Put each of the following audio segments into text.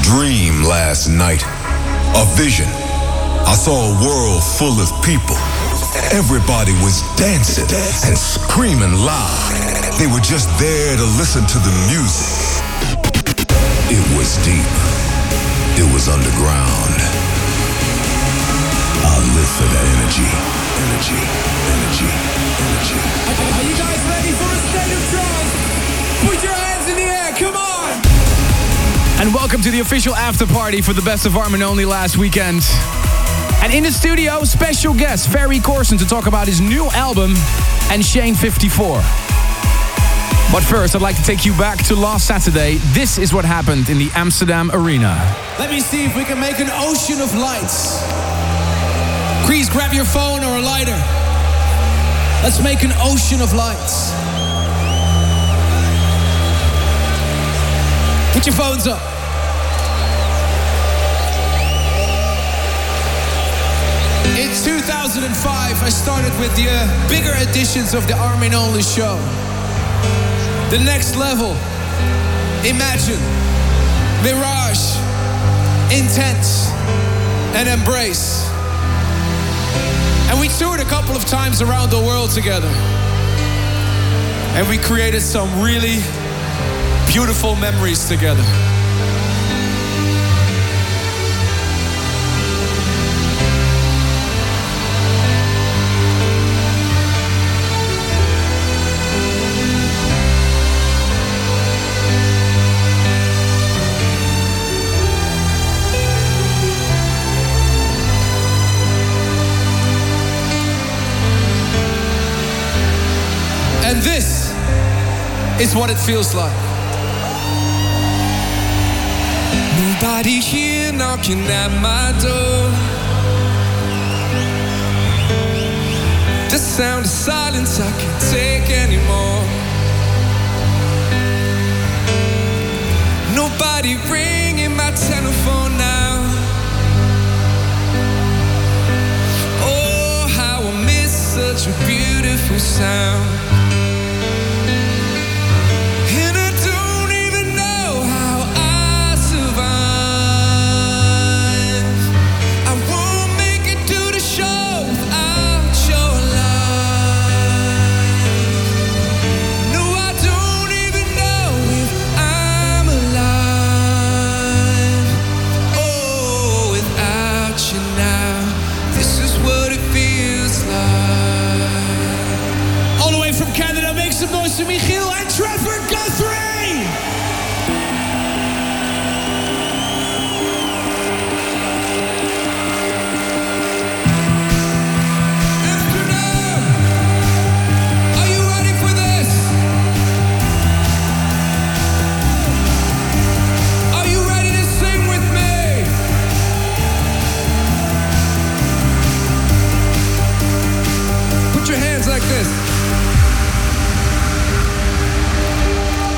dream last night. A vision. I saw a world full of people. Everybody was dancing and screaming loud. They were just there to listen to the music. It was deep. It was underground. I live for that energy. Energy, energy, energy. Are you guys ready for a state of trance? Put your hands in the air, come on! And welcome to the official after party for the Best of Armin Only last weekend. And in the studio, special guest Ferry Corsten to talk about his new album and Shane 54. But first, I'd like to take you back to last Saturday. This is what happened in the Amsterdam Arena. Let me see if we can make an ocean of lights. Please grab your phone or a lighter. Let's make an ocean of lights. Put your phones up. In 2005, I started with the bigger editions of the Armin Only show. The Next Level, Imagine, Mirage, Intense, and Embrace. And we toured a couple of times around the world together. And we created some really beautiful memories together. And this is what it feels like. Nobody here knocking at my door. The sound of silence I can't take anymore. Nobody ringing my telephone now. Oh, how I miss such a beautiful sound. Some noise to Michiel and Trevor Guthrie! Amsterdam! Are you ready for this? Are you ready to sing with me? Put your hands like this.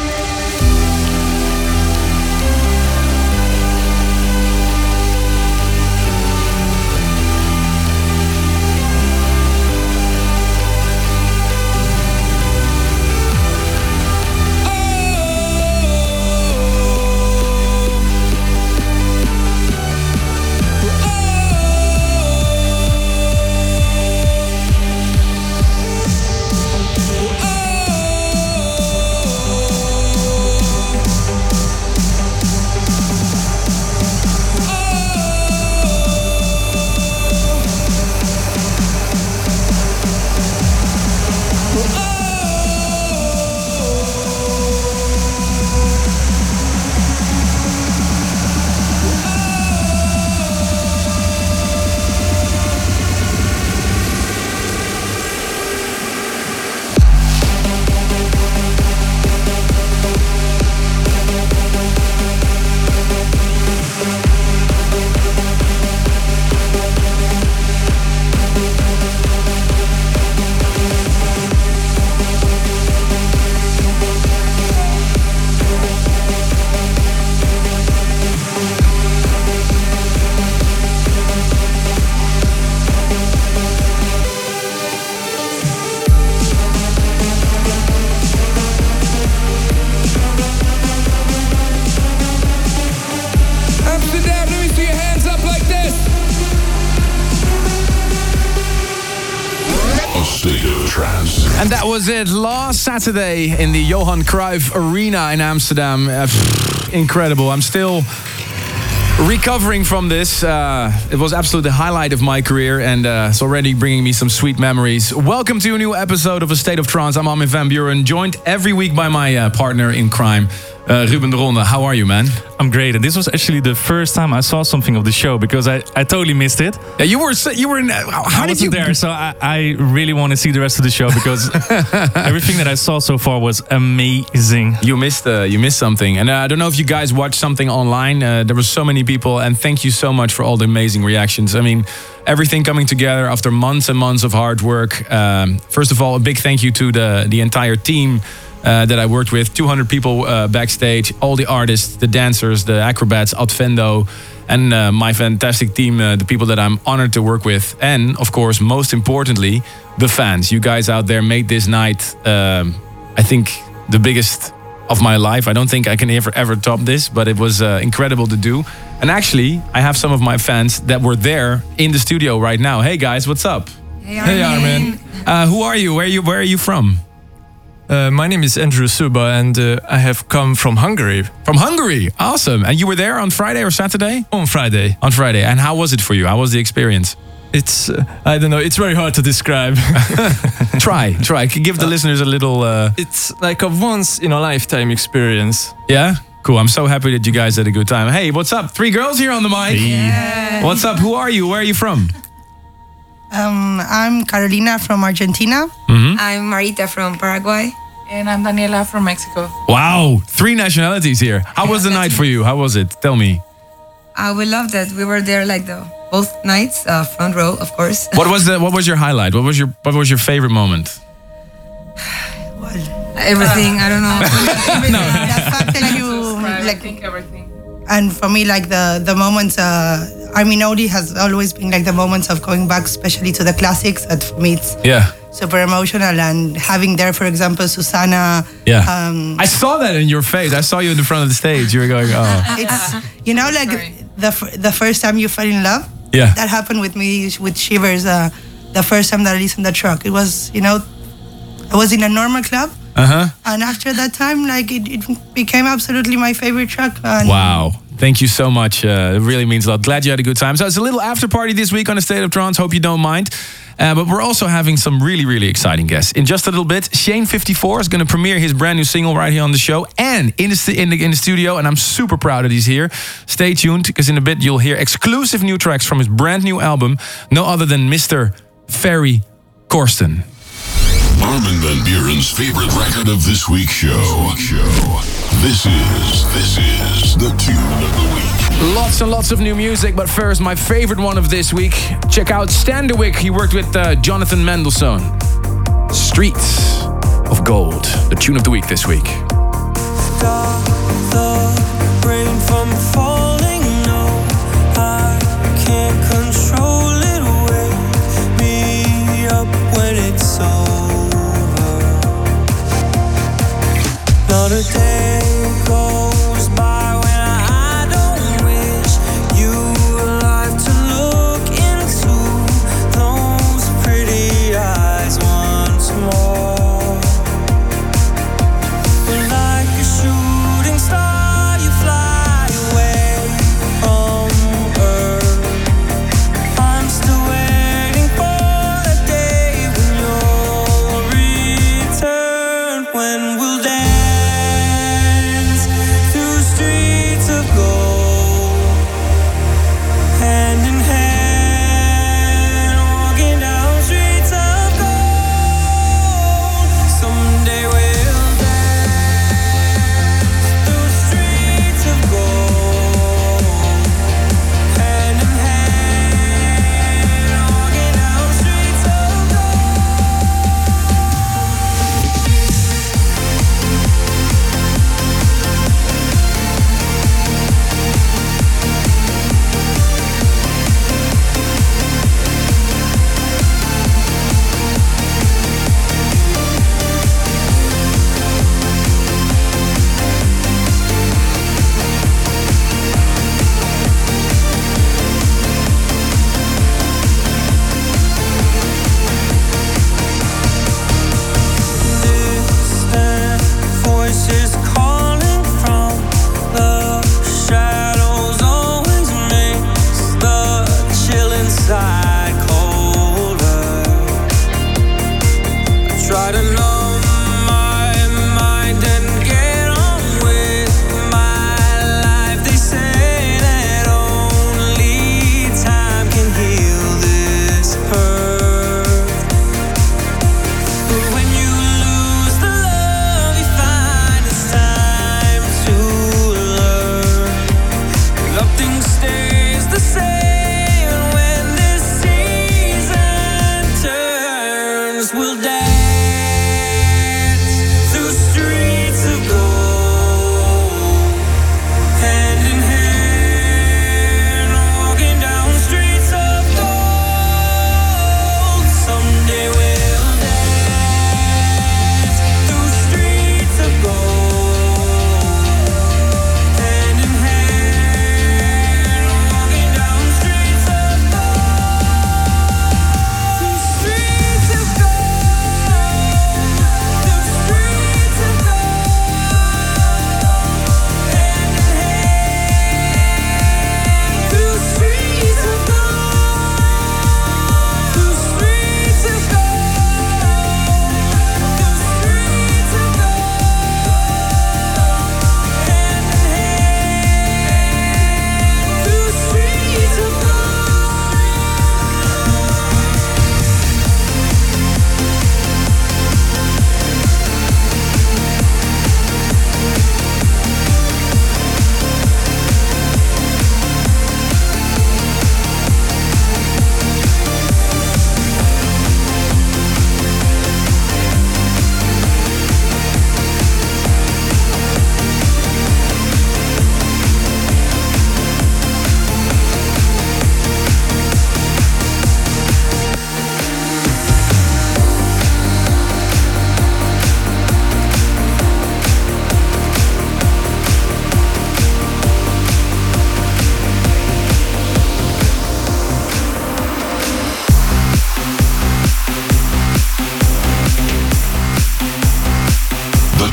was it. Last Saturday in the Johan Cruyff Arena in Amsterdam. Incredible. I'm still recovering from this. It was absolutely the highlight of my career, and it's already bringing me some sweet memories. Welcome to a new episode of A State of Trance. I'm Armin van Buuren, joined every week by my partner in crime, Ruben de Ronde. How are you, man? I'm great, and this was actually the first time I saw something of the show because I totally missed it. Yeah, you were in. How did you there? So I really want to see the rest of the show because everything that I saw so far was amazing. You missed something, and I don't know if you guys watched something online. There were so many people, and thank you so much for all the amazing reactions. I mean, everything coming together after months and months of hard work. First of all, a big thank you to the entire team that I worked with. 200 people backstage, all the artists, the dancers, the acrobats, Advendo, and my fantastic team, the people that I'm honored to work with. And, of course, most importantly, the fans. You guys out there made this night, I think, the biggest of my life. I don't think I can ever top this, but it was incredible to do. And actually, I have some of my fans that were there in the studio right now. Hey, guys, what's up? Hey, Armin. Who are you? Where are you from? My name is Andrew Suba, and I have come from Hungary. From Hungary, awesome. And you were there on Friday or Saturday? On Friday. On Friday. And how was it for you? How was the experience? It's, I don't know, it's very hard to describe. Try. Give the listeners a little... It's like a once-in-a-lifetime experience. Yeah? Cool, I'm so happy that you guys had a good time. Hey, what's up? 3 girls here on the mic. Yeah. What's up? Who are you? Where are you from? I'm Carolina from Argentina. Mm-hmm. I'm Marita from Paraguay. And I'm Daniela from Mexico. Wow, 3 nationalities here. How was the night for you? How was it? Tell me. We loved it. We were there like both nights, front row, of course. What was your highlight? What was your favorite moment? Well, Everything. I don't know. everything. The fact that you I think everything. and for me, like the moments. Armin Only has always been like the moments of going back, especially to the classics. That for me, it's super emotional. And having there, for example, Susanna. Yeah. I saw that in your face. I saw you in the front of the stage. You were going, oh. It's like the first time you fell in love. Yeah. That happened with me with Shivers. The first time that I listened to the track, it was I was in a normal club. And after that time, like it became absolutely my favorite track. And wow. Thank you so much. It really means a lot. Glad you had a good time. So it's a little after party this week on A State of Trance. Hope you don't mind. But we're also having some really, really exciting guests. In just a little bit, Shane54 is going to premiere his brand new single right here on the show and in the studio. And I'm super proud that he's here. Stay tuned, because in a bit you'll hear exclusive new tracks from his brand new album. No other than Mr. Ferry Corsten. Armin van Buuren's favorite record of this week's show. This is the tune of the week. Lots and lots of new music, but first, my favorite one of this week. Check out Standerwick. He worked with Jonathan Mendelssohn. Streets of Gold, the tune of the week this week. Stop the rain from falling. No, I can't control it. Wake me up when it's over. Not a day goes by when I don't wish you alive to look into those pretty eyes once more. Like a shooting star, you fly away from Earth. I'm still waiting for the day when you'll return. When we'll dance through streets of gold, hand in hand, walking down streets of gold. Someday we'll dance through streets of gold, hand in hand, walking down streets of gold.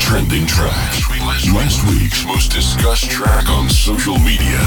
trending tracks. Last week's most discussed track on social media.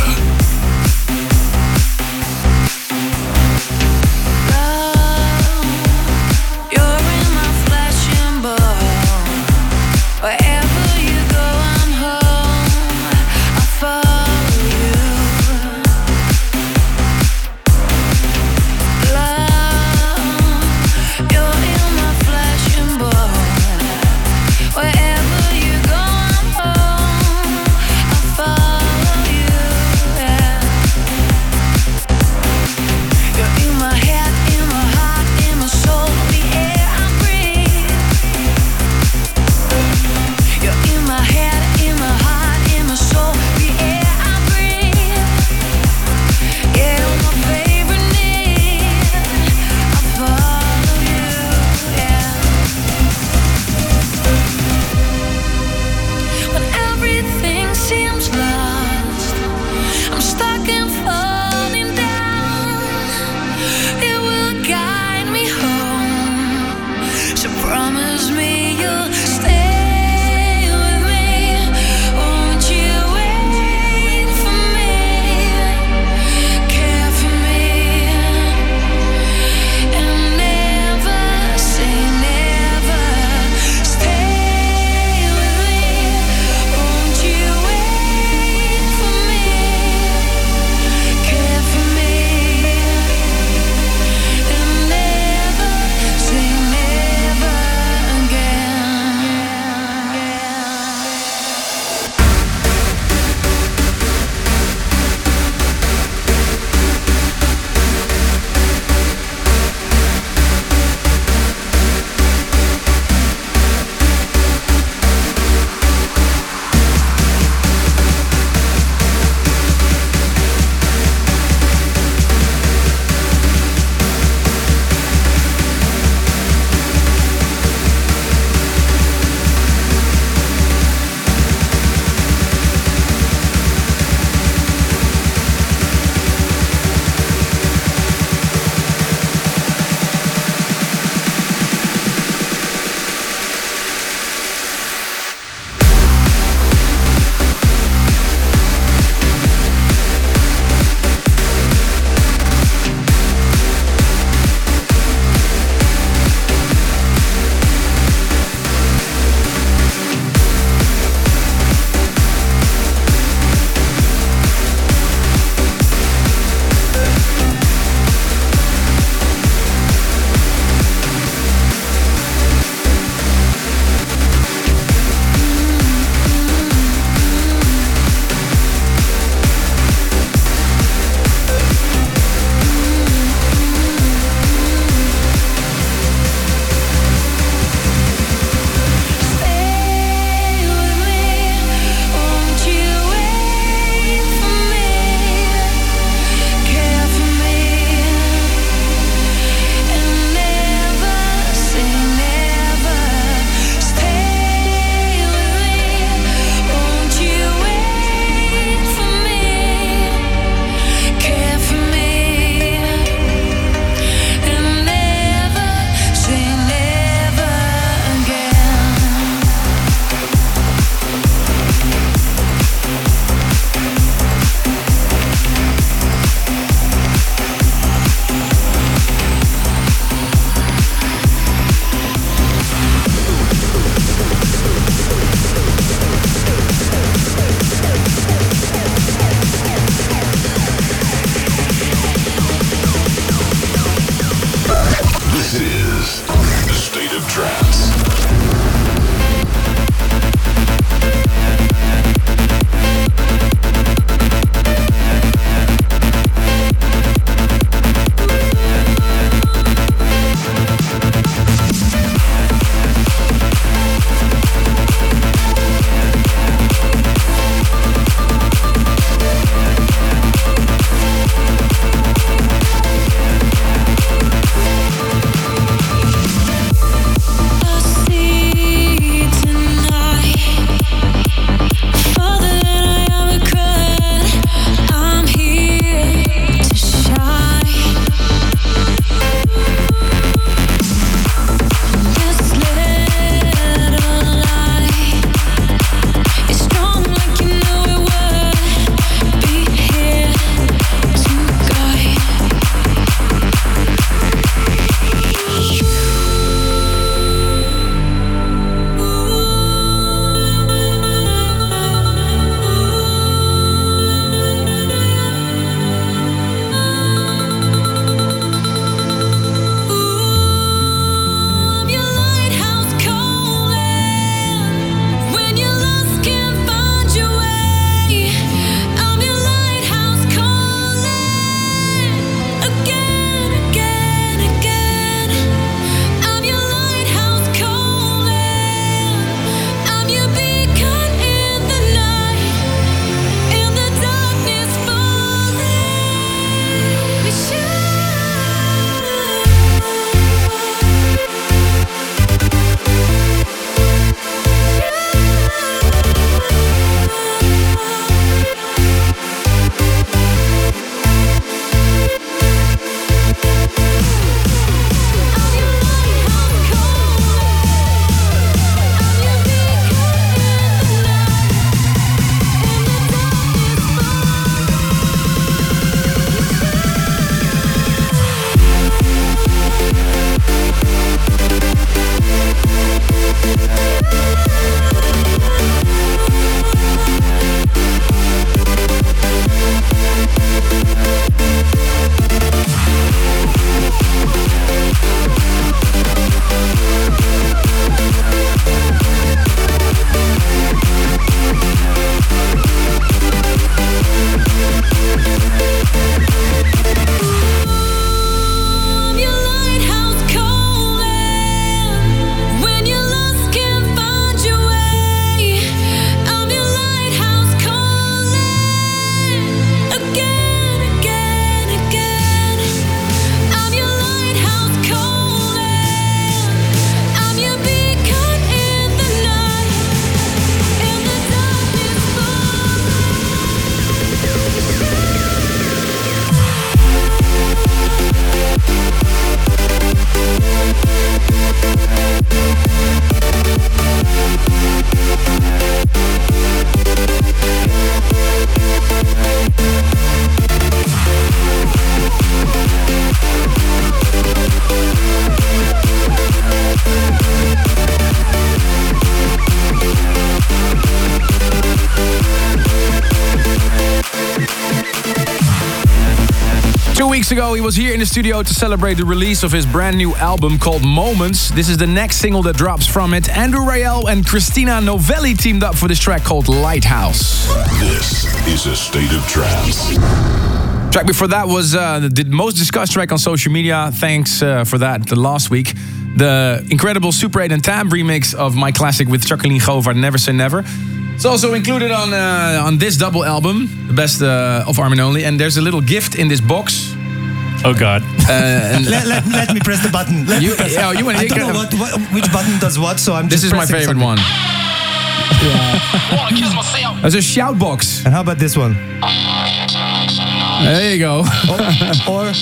weeks ago, he was here in the studio to celebrate the release of his brand new album called Moments. This is the next single that drops from it. Andrew Rayel and Christina Novelli teamed up for this track called Lighthouse. This is a state of trance. Track before that was the most discussed track on social media. Thanks for that last week. The incredible Super 8 and Tab remix of my classic with Jacqueline Govaert, Never Say Never. It's also included on this double album, the best of Armin Only. And there's a little gift in this box. Oh God! Let me press the button. I don't know which button does what, so I'm just. This is my favorite one. Yeah. There's a shout box. And how about this one? There you go. Or.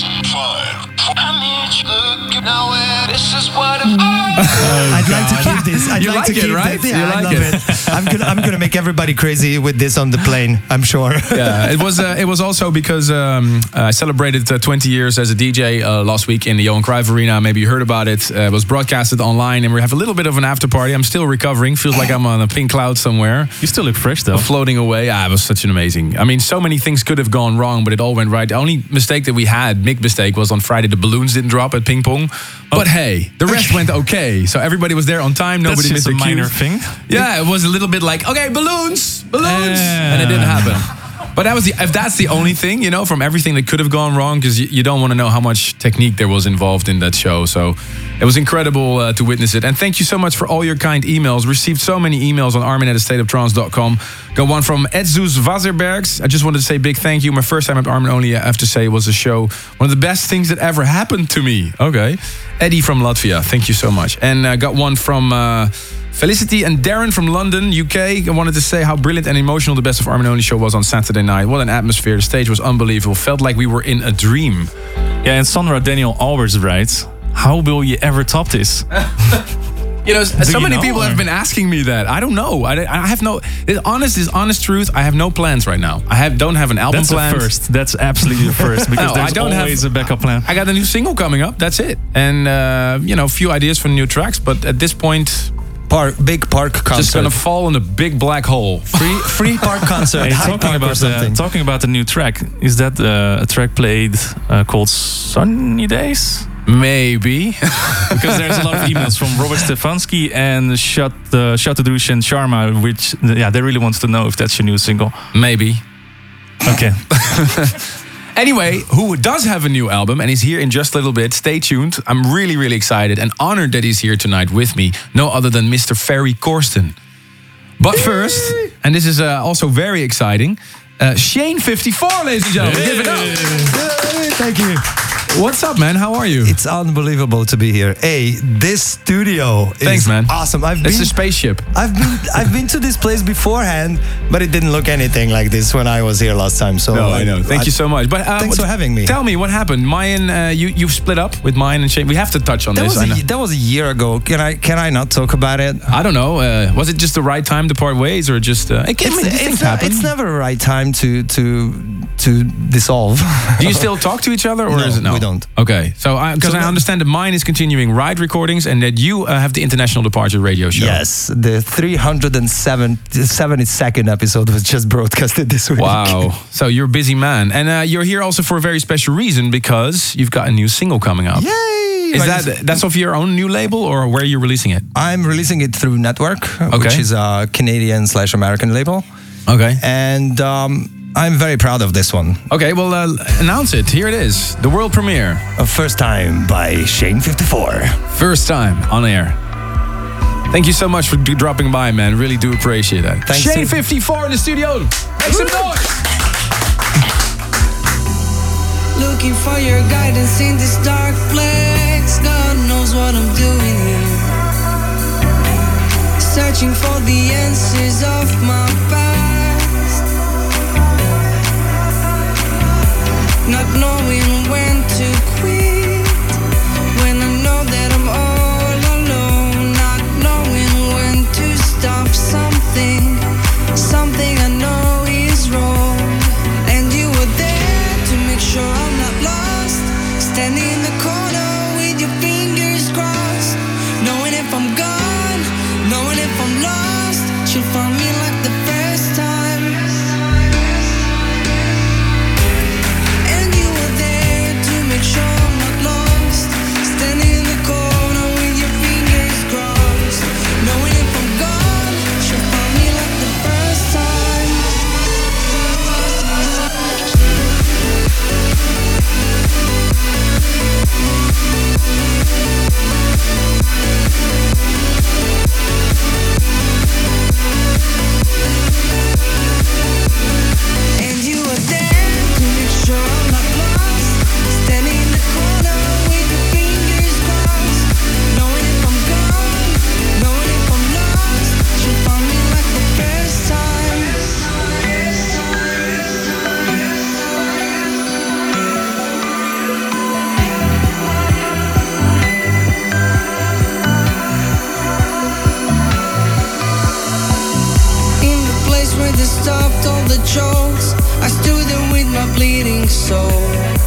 Oh, I'd like to keep this. I'd you like to it, keep right? This. Yeah, you I like love it. I'm gonna make everybody crazy with this on the plane. I'm sure. Yeah, it was also because I celebrated 20 years as a DJ last week in the Johan Cruyff Arena. Maybe you heard about it. It was broadcasted online, and we have a little bit of an after party. I'm still recovering. Feels like I'm on a pink cloud somewhere. You still look fresh though. Floating away. It was such an amazing. I mean, so many things could have gone wrong, but it all went right. The only mistake that we had, big mistake, was on Friday the balloons didn't drop at ping pong. But hey, the rest went okay. So everybody was there on time. Nobody missed a minor thing. Yeah, it was a little bit like, okay, balloons, and it didn't happen. But if that's the only thing, from everything that could have gone wrong, because you don't want to know how much technique there was involved in that show. So it was incredible to witness it. And thank you so much for all your kind emails. Received so many emails on armin@astateoftrance.com. Got one from Edzus Vazerbergs. I just wanted to say big thank you. My first time at Armin Only, I have to say, was a show. One of the best things that ever happened to me. Okay. Eddie from Latvia, thank you so much. And got one from... Felicity and Darren from London, UK. I wanted to say how brilliant and emotional the Best of Armin Only show was on Saturday night. What an atmosphere. The stage was unbelievable. Felt like we were in a dream. Yeah, and Sandra Daniel always writes, how will you ever top this? So many people have been asking me that. I don't know. I have no... honest truth, I have no plans right now. Don't have an album plan. That's the first. That's absolutely the first. Because there's always a backup plan. I got a new single coming up. That's it. And, a few ideas for new tracks. But at this point... Big park concert. Just gonna fall in a big black hole. Free park concert. Talking about the new track, is that a track played called Sunny Days? Maybe. Because there's a lot of emails from Robert Stefanski and Shatadrushan Sharma, which they really want to know if that's your new single. Maybe. Okay. Anyway, who does have a new album and is here in just a little bit, stay tuned. I'm really, really excited and honored that he's here tonight with me. No other than Mr. Ferry Corsten. But first, and this is also very exciting, Shane 54, ladies and gentlemen. Give it up. Thank you. What's up, man? How are you? It's unbelievable to be here. Hey, this studio is awesome. It's a spaceship. I've been to this place beforehand, but it didn't look anything like this when I was here last time. So I know. Thank you so much. But thanks for having me. Tell me what happened. Mayan, you've split up with Mayan and Shane. We have to touch on this. That was a year ago. Can I not talk about it? I don't know. Was it just the right time to part ways, or just? It's never a right time to dissolve. Do you still talk to each other, or is it no? We don't. Okay, so because I understand that Mine is continuing Ride recordings, and that you have the International Departure radio show. Yes, the 372nd episode was just broadcasted this week. Wow, so you're a busy man, and you're here also for a very special reason, because you've got a new single coming up. Yay! That's of your own new label, or where are you releasing it? I'm releasing it through Network, which is a Canadian/American label. Okay, and I'm very proud of this one. Okay, well, announce it. Here it is. The world premiere. First Time by Shane 54. First time on air. Thank you so much for dropping by, man. Really do appreciate that. Thanks, Shane 54 in the studio. Make some noise. Looking for your guidance in this dark place. God knows what I'm doing here. Searching for the answers of my past. Not knowing when to quit, when I know that I'm all alone. Not knowing when to stop something I know is wrong. And you were there to make sure I'm not lost, standing in the corner with your fingers crossed, knowing if I'm gone, knowing if I'm lost, you'll find me left all the jokes. I stood there with my bleeding soul,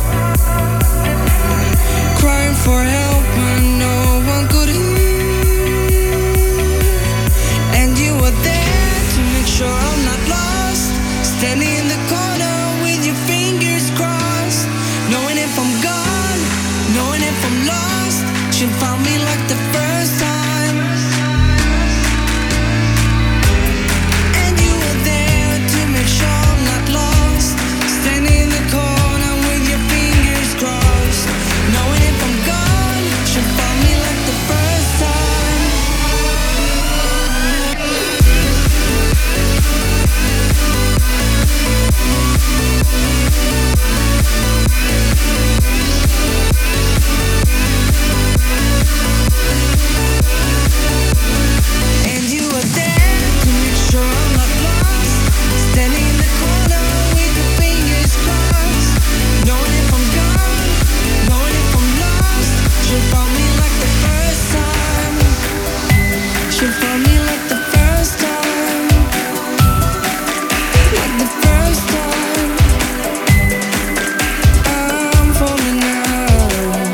crying for help when no one could hear. And you were there to make sure I'm not lost, standing in the corner with your fingers crossed, knowing if I'm gone, knowing if I'm lost, she'll find me like the first time. And you were there to make sure I'm not lost, standing in the corner with your fingers crossed, knowing if I'm gone, she'll find me like the first time. And you were there to make sure I'm not lost, standing in the corner with your fingers crossed, knowing if I'm gone, knowing if I'm lost, she'll find me like the first time. She'll find me like the first time, like the first time. I'm falling now.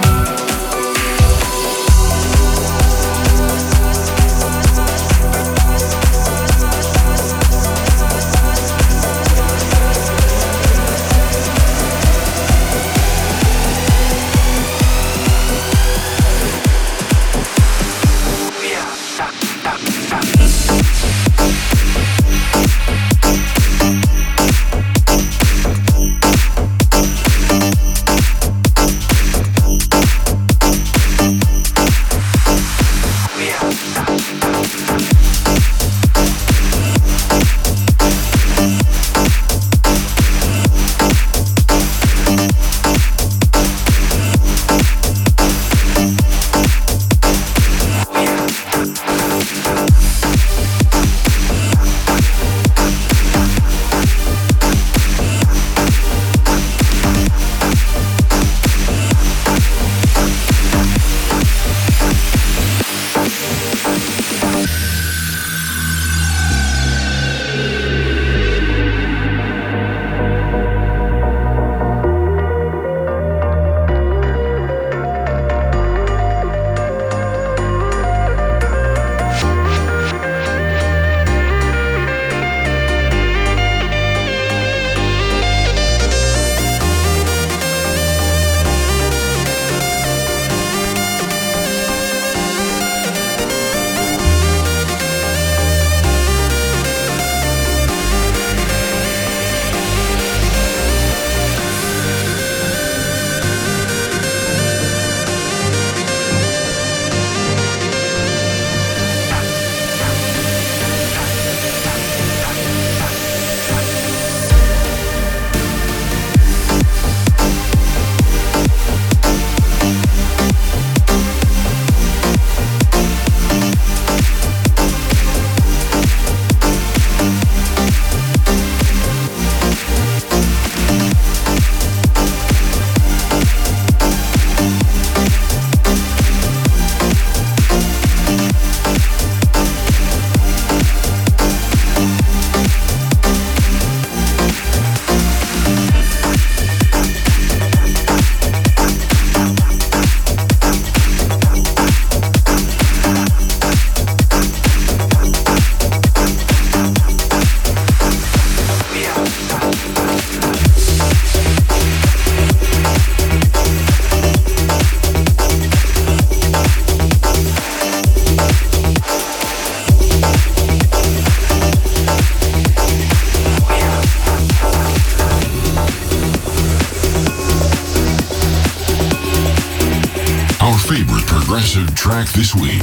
progressive track this week.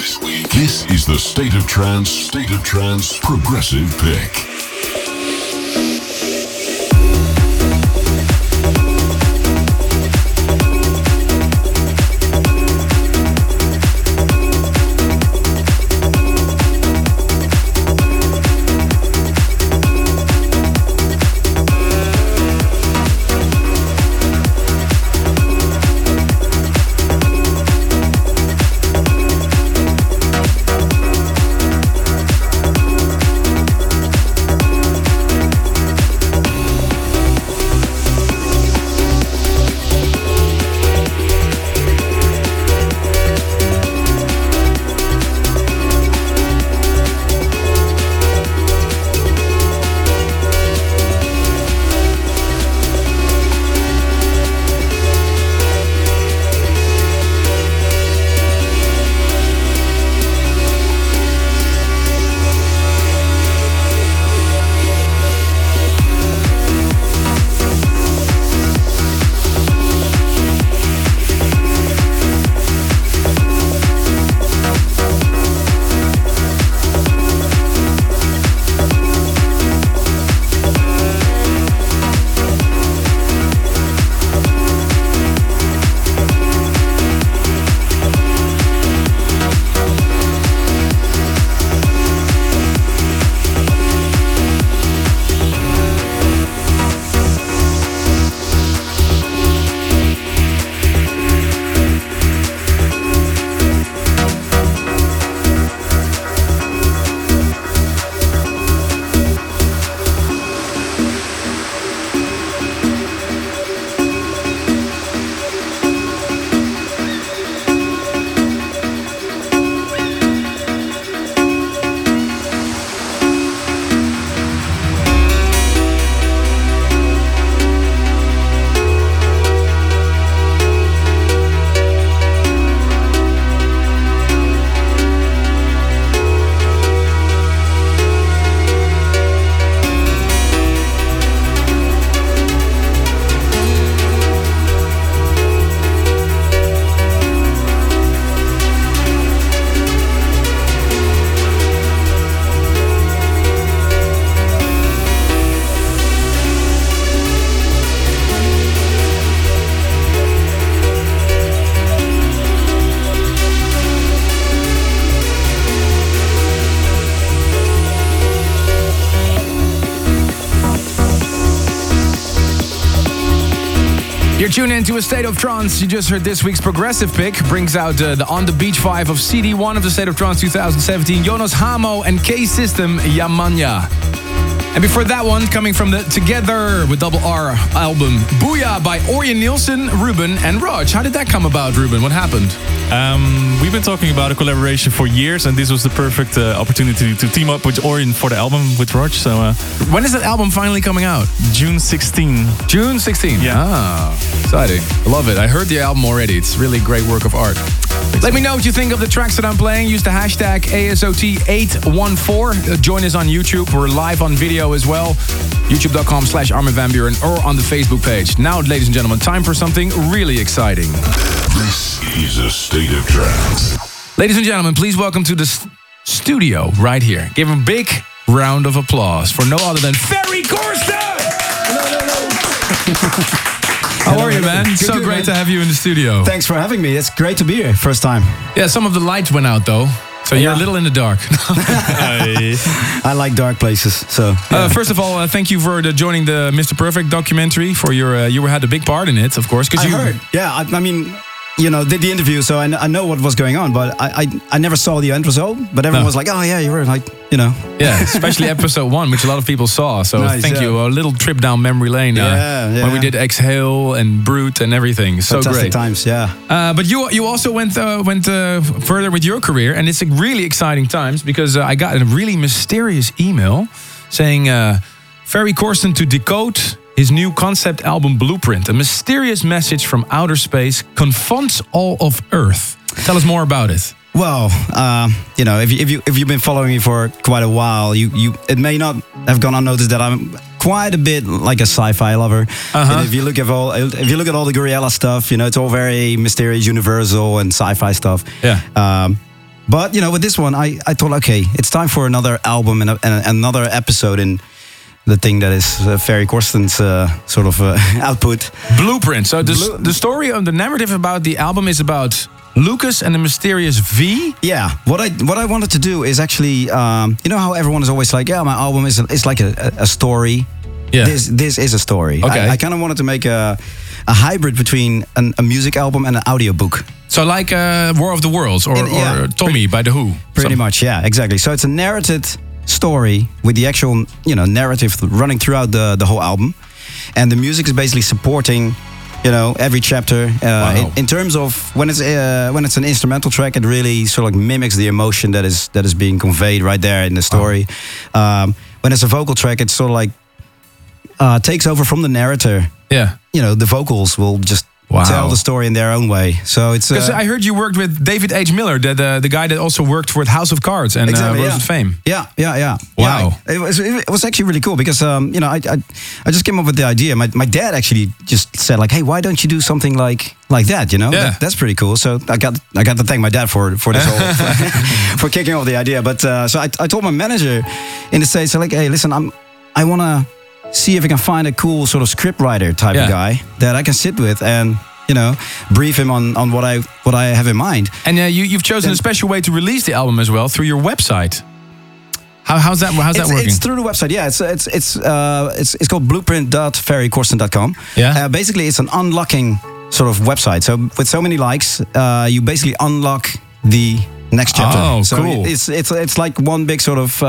This is the State of Trance Progressive Pick. You're tuned into A State of Trance. You just heard this week's progressive pick. Brings out the On the Beach 5 of CD1 of the State of Trance 2017. Jonas Hamo and K-System Yamanya. And before that one, coming from the Together with Double R album, Booyah by Orjan Nilsen, Ruben and Raj. How did that come about, Ruben? What happened? We've been talking about a collaboration for years, and this was the perfect opportunity to team up with Orjan for the album with Raj. So, when is that album finally coming out? June 16. June 16? Yeah. Ah, exciting. I love it. I heard the album already. It's really a great work of art. Let me know what you think of the tracks that I'm playing. Use the hashtag ASOT814. Join us on YouTube. We're live on video as well. YouTube.com/Armin van Buuren or on the Facebook page. Now, ladies and gentlemen, time for something really exciting. This is A State of Trance. Ladies and gentlemen, please welcome to the studio right here. Give him a big round of applause for no other than Ferry Corsten! How are you, man? So good, great man. to have you in the studio. Thanks for having me. It's great to be here. First time. Yeah, some of the lights went out though. So you're a little in the dark. I like dark places. So first of all, thank you for joining the Mr. Perfect documentary. For your, you had a big part in it, of course. I heard. Yeah, I mean, you know, did the interview, so I know what was going on, but I never saw the end result. But everyone was like, "Oh yeah, you were like, you know." Yeah, especially episode 1, which a lot of people saw. So nice, thank you. A little trip down memory lane. When we did Exhale and Brute and everything. So fantastic great times, yeah. But you also went further with your career, and it's really exciting times because I got a really mysterious email saying Ferry Corsten to decode his new concept album Blueprint. A mysterious message from outer space confronts all of Earth. Tell us more about it. Well, you know, if you've been following me for quite a while, it may not have gone unnoticed that I'm quite a bit like a sci-fi lover. And if you look at all the Gorilla stuff, you know, it's all very mysterious, universal, and sci-fi stuff. Yeah. But you know, with this one, I thought, okay, it's time for another album and another episode in the thing that is Ferry Corsten's sort of output. Blueprint. So the story of the narrative about the album is about Lucas and the mysterious V? Yeah. What I wanted to do is actually, you know how everyone is always like, yeah, my album is like a story. Yeah. This is a story. Okay. I kind of wanted to make a hybrid between a music album and an audiobook. So like War of the Worlds or Tommy by The Who? Pretty much, yeah, exactly. So it's a narrated story with the actual, you know, narrative running throughout the whole album. And the music is basically supporting, you know, every chapter. In terms of when it's an instrumental track, it really sort of like mimics the emotion that is being conveyed right there in the story. When it's a vocal track, it's sort of like takes over from the narrator. Yeah. You know, the vocals will just tell the story in their own way. So it's because I heard you worked with David H. Miller, the guy that also worked for House of Cards and Rose of Fame. Yeah. Wow. Yeah, it was actually really cool because you know, I just came up with the idea. My dad actually just said like, hey, why don't you do something like that? You know, that's pretty cool. So I got to thank my dad for this whole for kicking off the idea. But so I told my manager in the States, like, hey, listen, I want to see if I can find a cool sort of scriptwriter type of guy that I can sit with and, you know, brief him on what I have in mind. And you've chosen a special way to release the album as well through your website. How's that working? It's through the website. Yeah, it's called blueprint.ferrycorsten.com. Yeah. Basically, it's an unlocking sort of website. So with so many likes, you basically unlock the next chapter. Oh, so cool. It's like one big sort of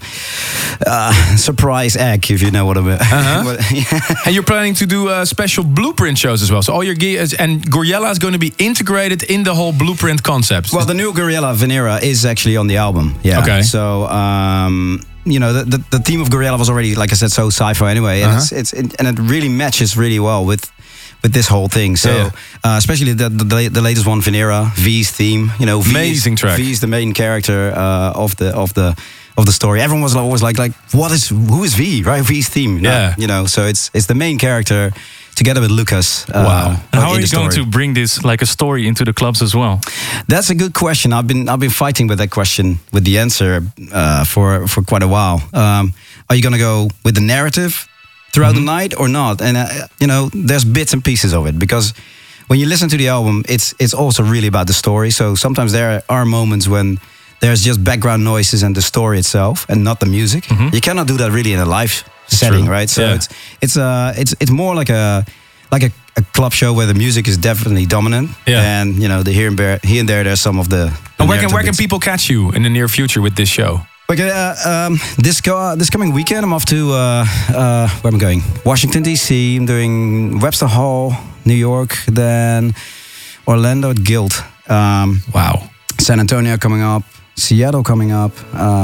surprise egg, if you know what I mean. And you're planning to do special Blueprint shows as well. So all your gears and Gorilla is going to be integrated in the whole Blueprint concept. Well, the new Gorilla Venera is actually on the album. Yeah. Okay. So you know, the theme of Gorilla was already, like I said, so sci-fi anyway, and and it really matches really well with this whole thing. So especially the latest one, Venera, V's theme. You know, amazing track. V's the main character of the story. Everyone was always like, who is V? Right, V's theme. Yeah. You know, so it's the main character together with Lucas. Wow. And how are you going to bring this like a story into the clubs as well? That's a good question. I've been fighting with that question, with the answer for quite a while. Are you going to go with the narrative throughout the night or not? And you know, there's bits and pieces of it, because when you listen to the album, it's also really about the story. So sometimes there are moments when there's just background noises and the story itself, and not the music. You cannot do that really in a live setting, right? So it's more like like a club show where the music is definitely dominant. Yeah. And the here and there, there's some of the. And where can people catch you in the near future with this show? Okay, this coming weekend, I'm off to where am I going? Washington D.C. I'm doing Webster Hall, New York, then Orlando at Guild. Wow. San Antonio coming up, Seattle coming up.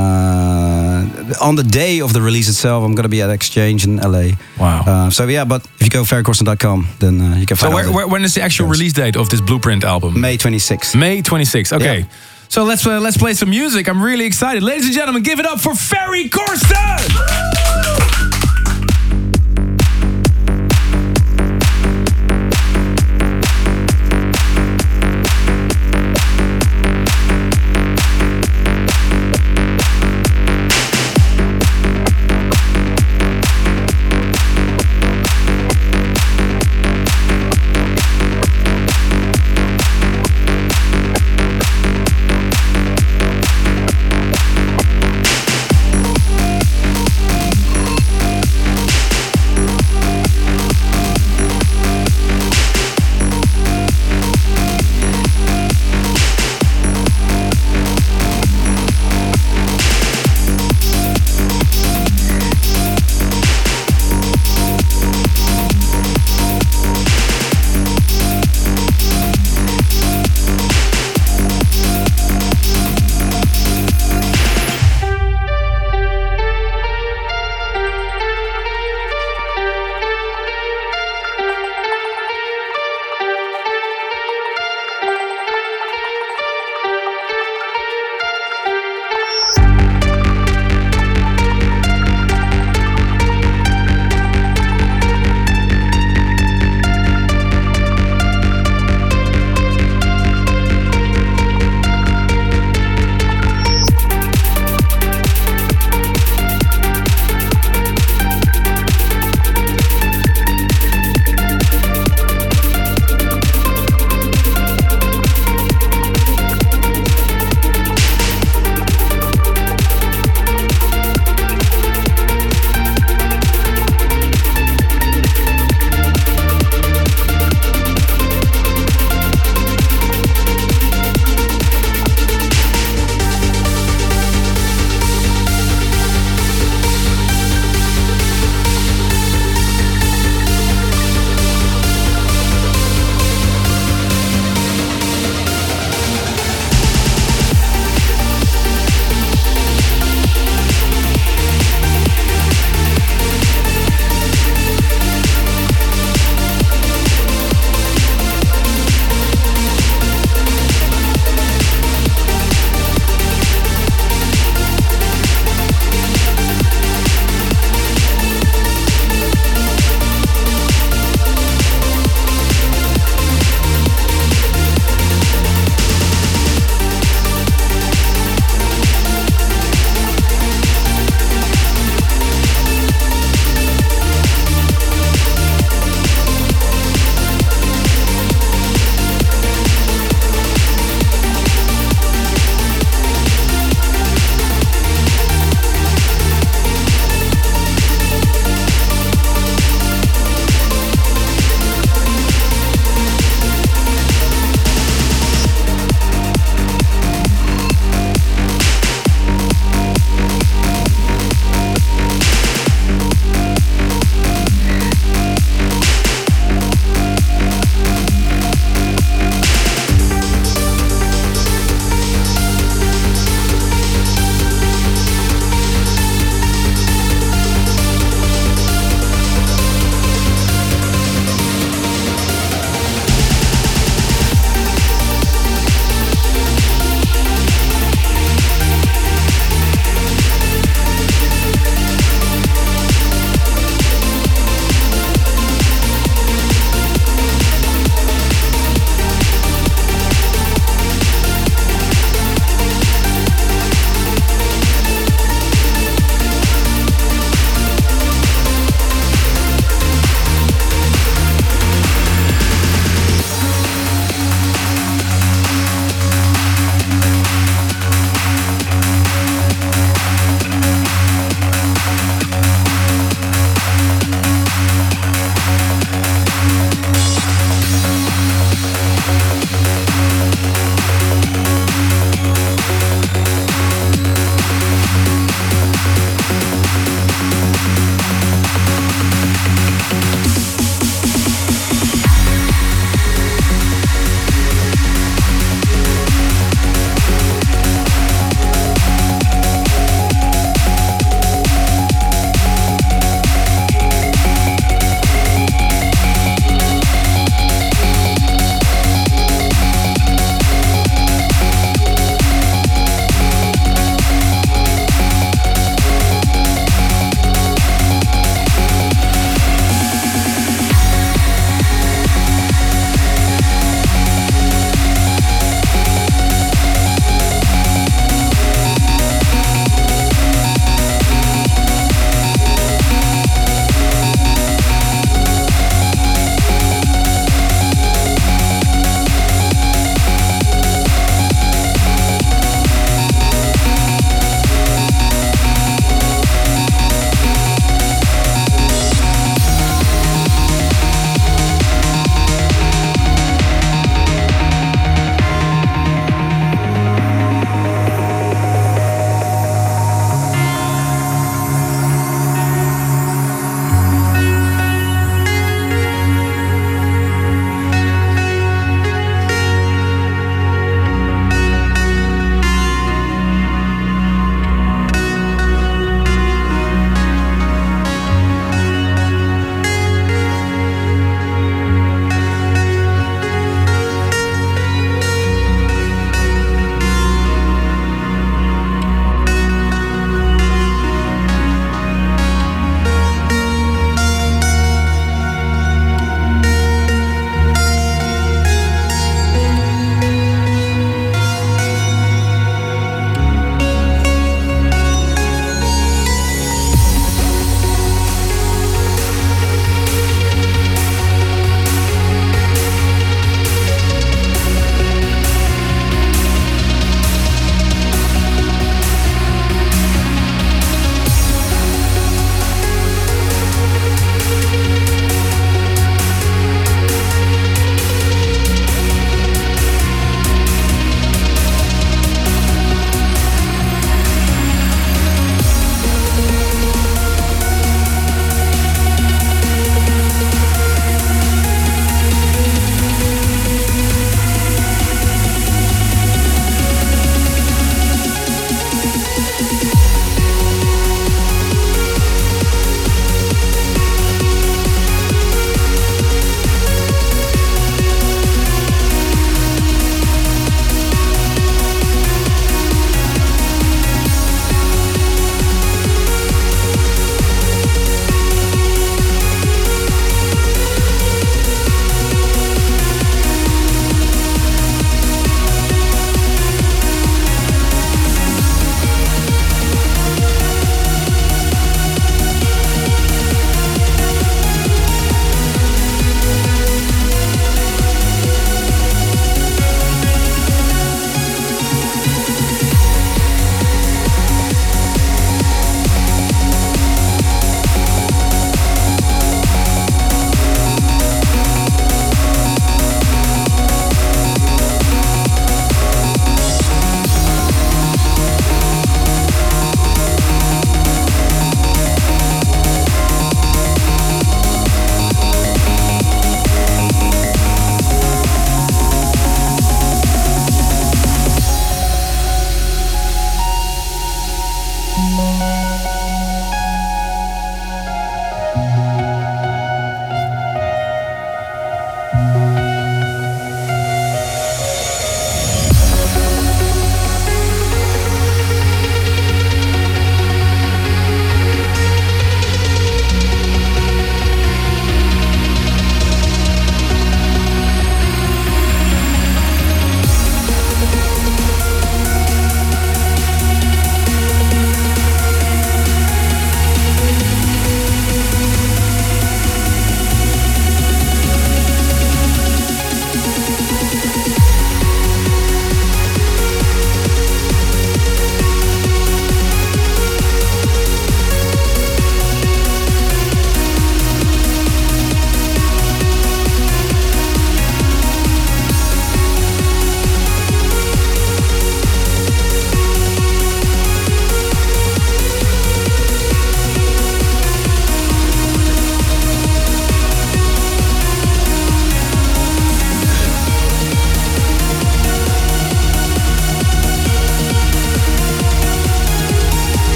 On the day of the release itself, I'm going to be at Exchange in LA. Wow. But if you go ferrycorsten.com, then you can find out. So when is the actual release date of this Blueprint album? May 26th. May 26th, okay. Yeah. So let's play some music. I'm really excited. Ladies and gentlemen, give it up for Ferry Corsten!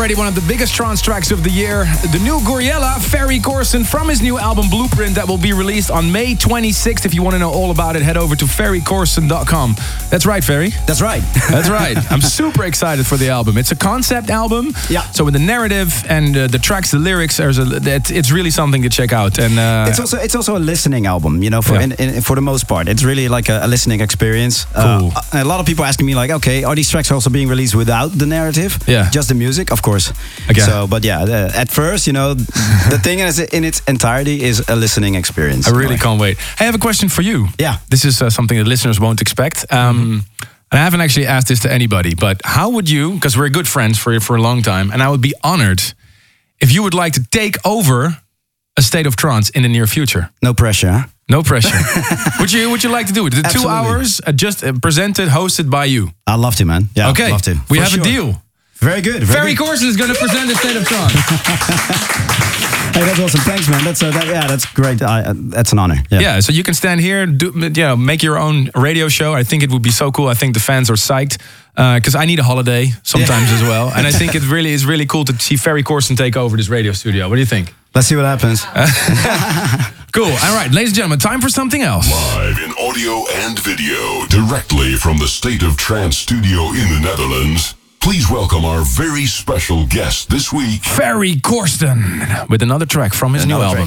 already one of the biggest trance tracks of the year. The new Gouryella, Ferry Corsten, from his new album Blueprint that will be released on May 26th. If you want to know all about it, head over to ferrycorsten.com. That's right, Ferry? That's right. That's right. I'm super excited for the album. It's a concept album. Yeah. So with the narrative and the tracks, the lyrics, it's really something to check out. And it's also a listening album, you know, for the most part. It's really like a listening experience. Cool. A lot of people asking me like, okay, are these tracks also being released without the narrative? Yeah. Just the music, of course. Okay. So, but yeah, at first, you know, the thing in its entirety is a listening experience. I really can't wait. Hey, I have a question for you. Yeah. This is something that listeners won't expect. And I haven't actually asked this to anybody, but how would you, because we're good friends for a long time, and I would be honored if you would like to take over A State of Trance in the near future. No pressure, huh? No pressure. Would you like to do it? The Absolutely. 2 hours just presented, hosted by you. I'd love to, man. Yeah, okay. I'd love to. We For have sure. a deal. Very good. Ferry Corsten is going to present A State of Trance. Hey, that's awesome. Thanks, man. That's great. That's an honor. Yeah, so you can stand here, make your own radio show. I think it would be so cool. I think the fans are psyched because I need a holiday sometimes as well. And I think it really is really cool to see Ferry Corsten take over this radio studio. What do you think? Let's see what happens. Cool. All right, ladies and gentlemen, time for something else. Live in audio and video, directly from the State of Trance studio in the Netherlands. Please welcome our very special guest this week, Ferry Corsten, with another track from his new album.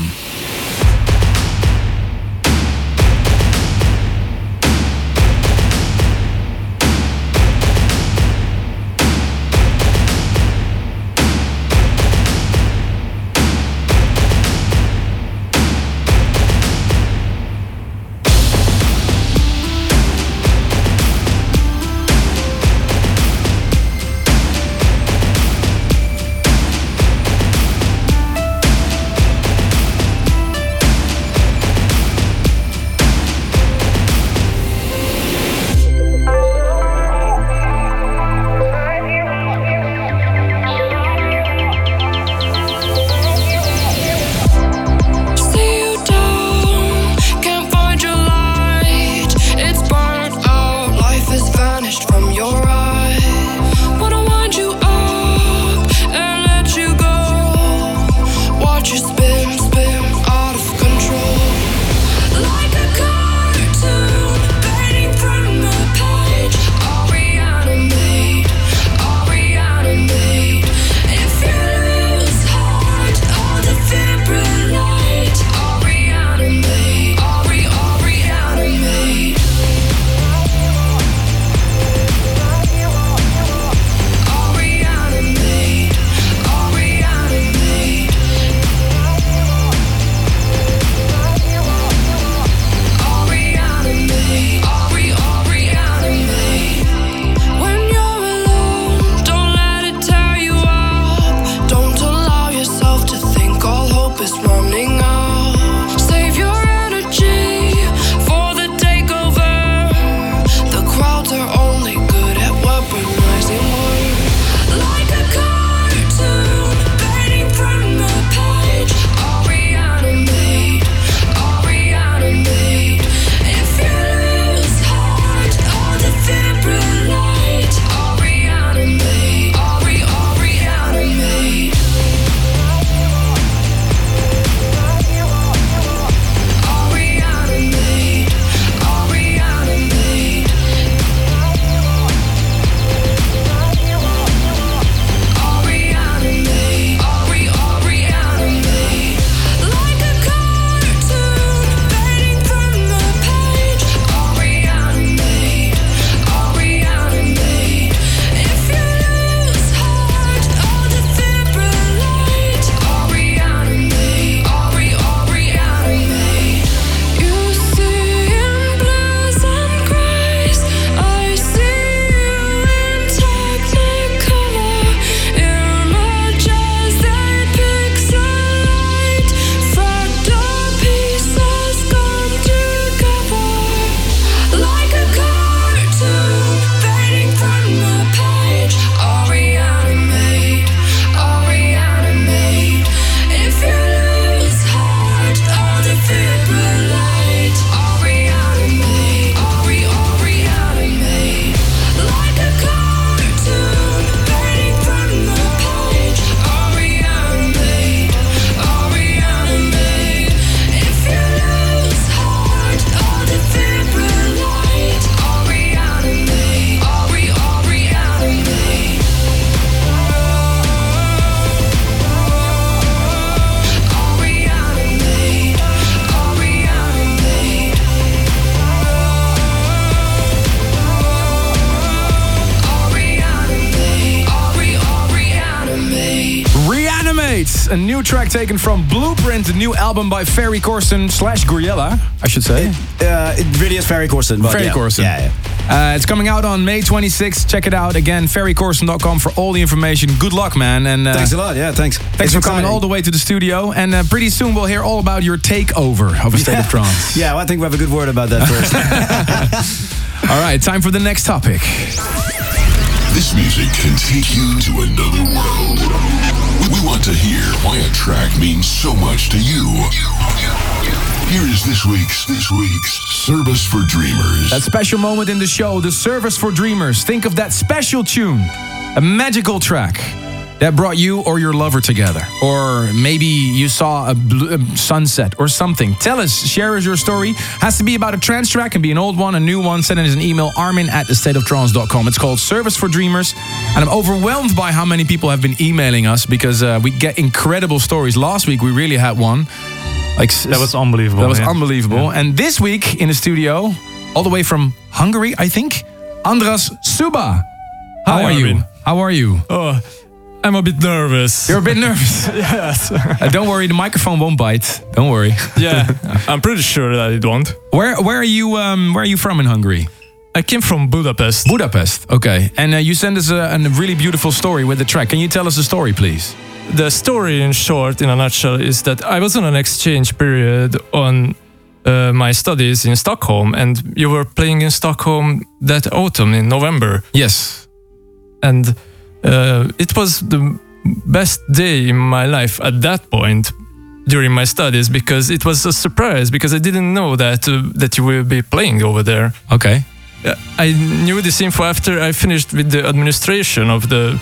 a new track taken from Blueprint, the new album by Ferry Corsten / Gouryella, I should say. It really is Ferry Corsten. Ferry Corsten. Yeah. It's coming out on May 26th. Check it out. Again, ferrycorsten.com for all the information. Good luck, man. And thanks a lot. Yeah, thanks. Thanks for coming all the way to the studio. And pretty soon we'll hear all about your takeover of A State of Trance. Yeah, well, I think we have a good word about that first. All right, time for the next topic. This music can take you to another world. We want to hear why a track means so much to you. Here is this week's Service for Dreamers. That special moment in the show, the Service for Dreamers. Think of that special tune, a magical track that brought you or your lover together. Or maybe you saw a sunset or something. Tell us, share us your story. Has to be about a trance track, can be an old one, a new one. Send us an email, armin@thestateoftrance.com. It's called Service for Dreamers. And I'm overwhelmed by how many people have been emailing us because we get incredible stories. Last week we really had one. That was unbelievable. That was unbelievable. Yeah. And this week in the studio, all the way from Hungary, I think, Andras Suba. How are you? How are you? Oh, I'm a bit nervous. You're a bit nervous? Yes. Don't worry, the microphone won't bite. Don't worry. Yeah, I'm pretty sure that it won't. Where are you from in Hungary? I came from Budapest. Budapest, okay. And you sent us a really beautiful story with the track. Can you tell us the story, please? The story, in short, in a nutshell, is that I was on an exchange period on my studies in Stockholm, and you were playing in Stockholm that autumn in November. Yes. And it was the best day in my life at that point during my studies, because it was a surprise, because I didn't know that you will be playing over there. Okay. I knew this info after I finished with the administration of the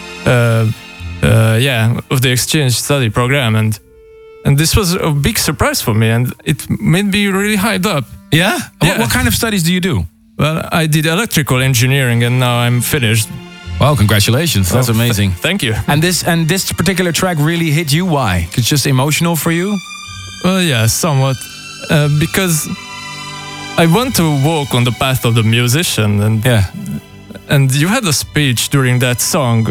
exchange study program, and this was a big surprise for me, and it made me really hyped up. Yeah? What kind of studies do you do? Well, I did electrical engineering, and now I'm finished. Wow, congratulations. That's amazing. Thank you. And this particular track really hit you? Why? It's just emotional for you? Well, yeah, somewhat. Because I want to walk on the path of the musician, and you had a speech during that song,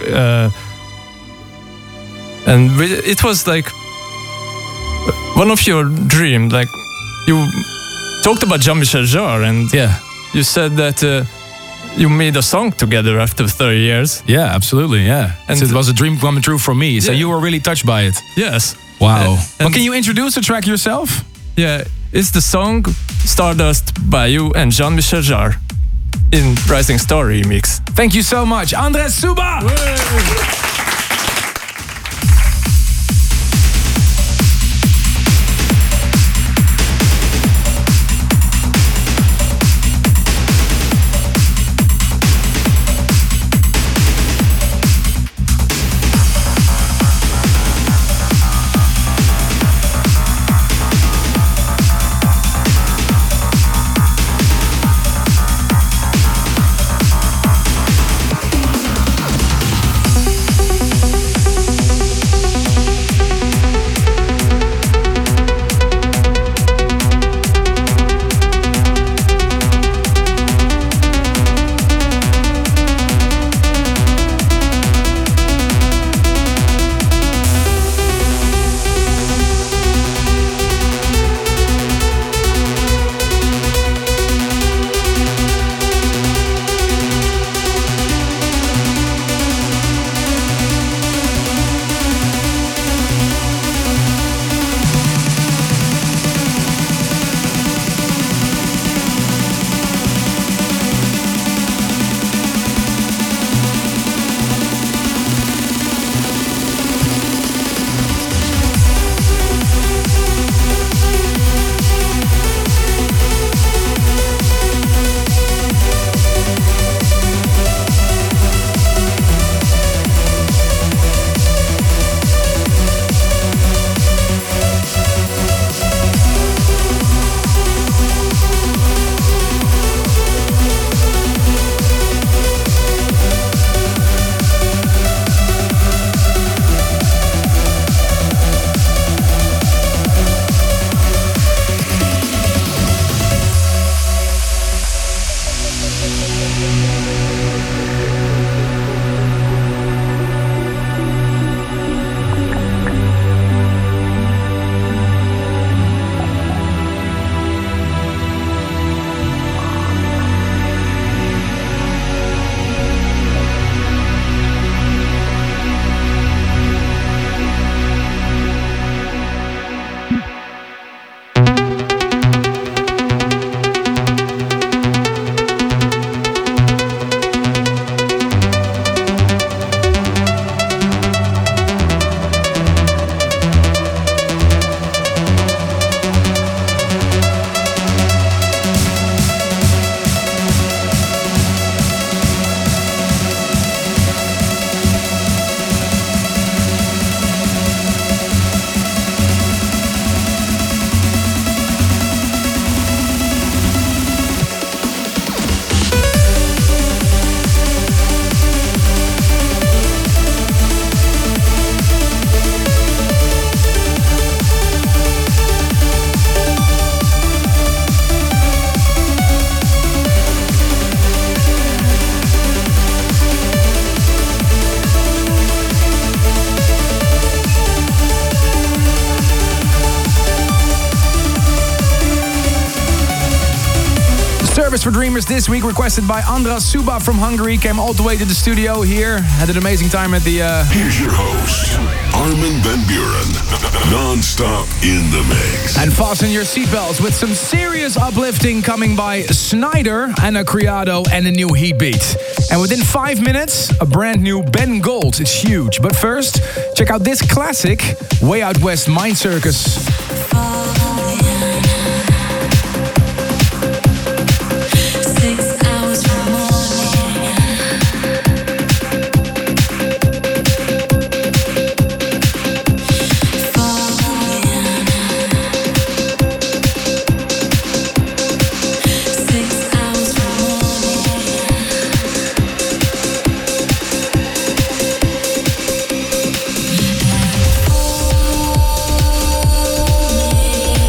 and it was like one of your dreams. Like, you talked about Jean-Michel Jarre, and you said that you made a song together after 30 years. Yeah, absolutely, yeah. And so it was a dream coming true for me, so you were really touched by it. Yes. Wow. Well, can you introduce the track yourself? Yeah, it's the song Stardust by you and Jean-Michel Jarre in Rising Star remix. Thank you so much, Andras Suba! for Dreamers this week, requested by Andras Suba from Hungary. Came all the way to the studio here. Had an amazing time at the... Here's your host, Armin van Buuren. Non-stop in the mix. And fasten your seatbelts with some serious uplifting coming by Snyder, Anna Criado, and a new Heat beat. And within 5 minutes, a brand new Ben Gold. It's huge. But first, check out this classic, Way Out West Mind Circus. Oh,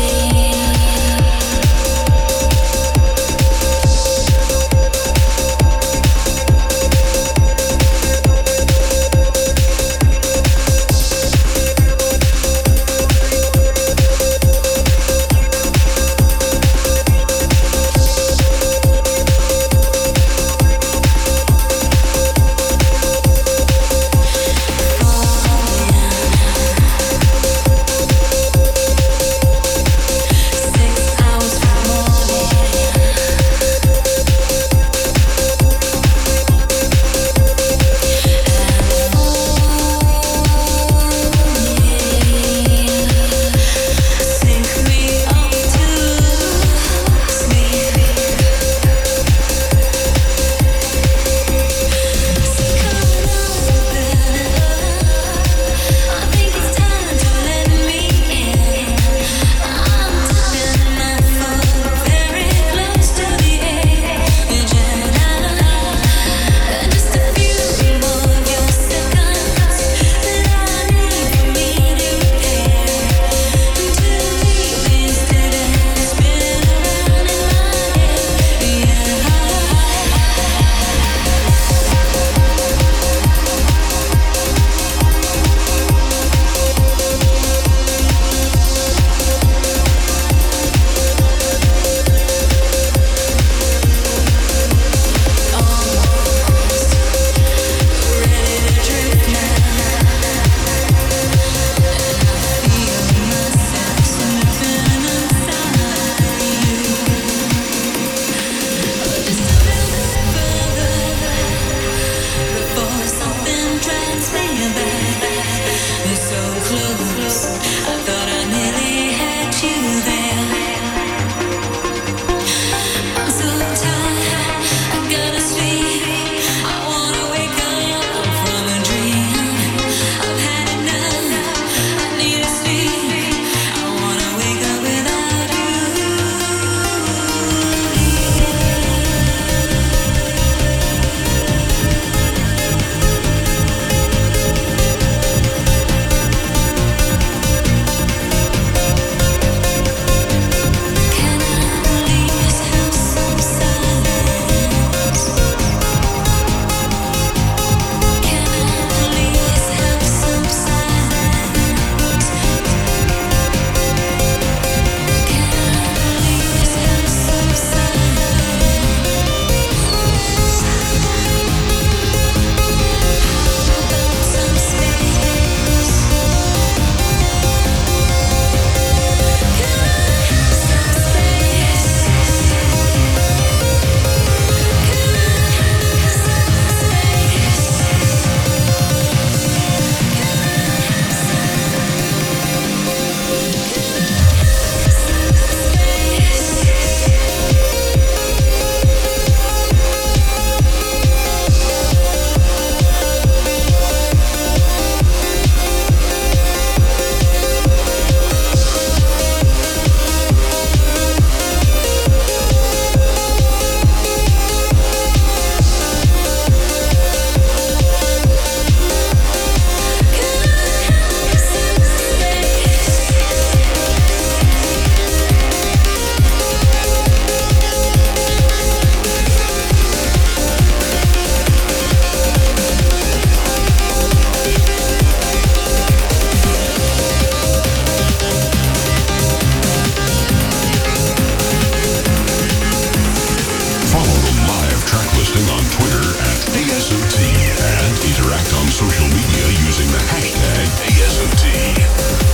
social media using the hashtag ASOT.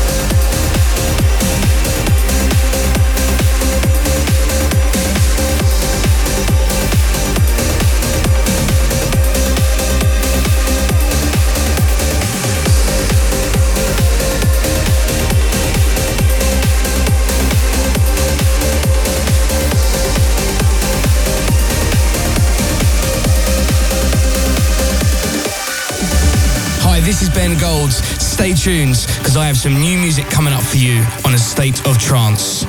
This is Ben Golds. Stay tuned, because I have some new music coming up for you on A State of Trance.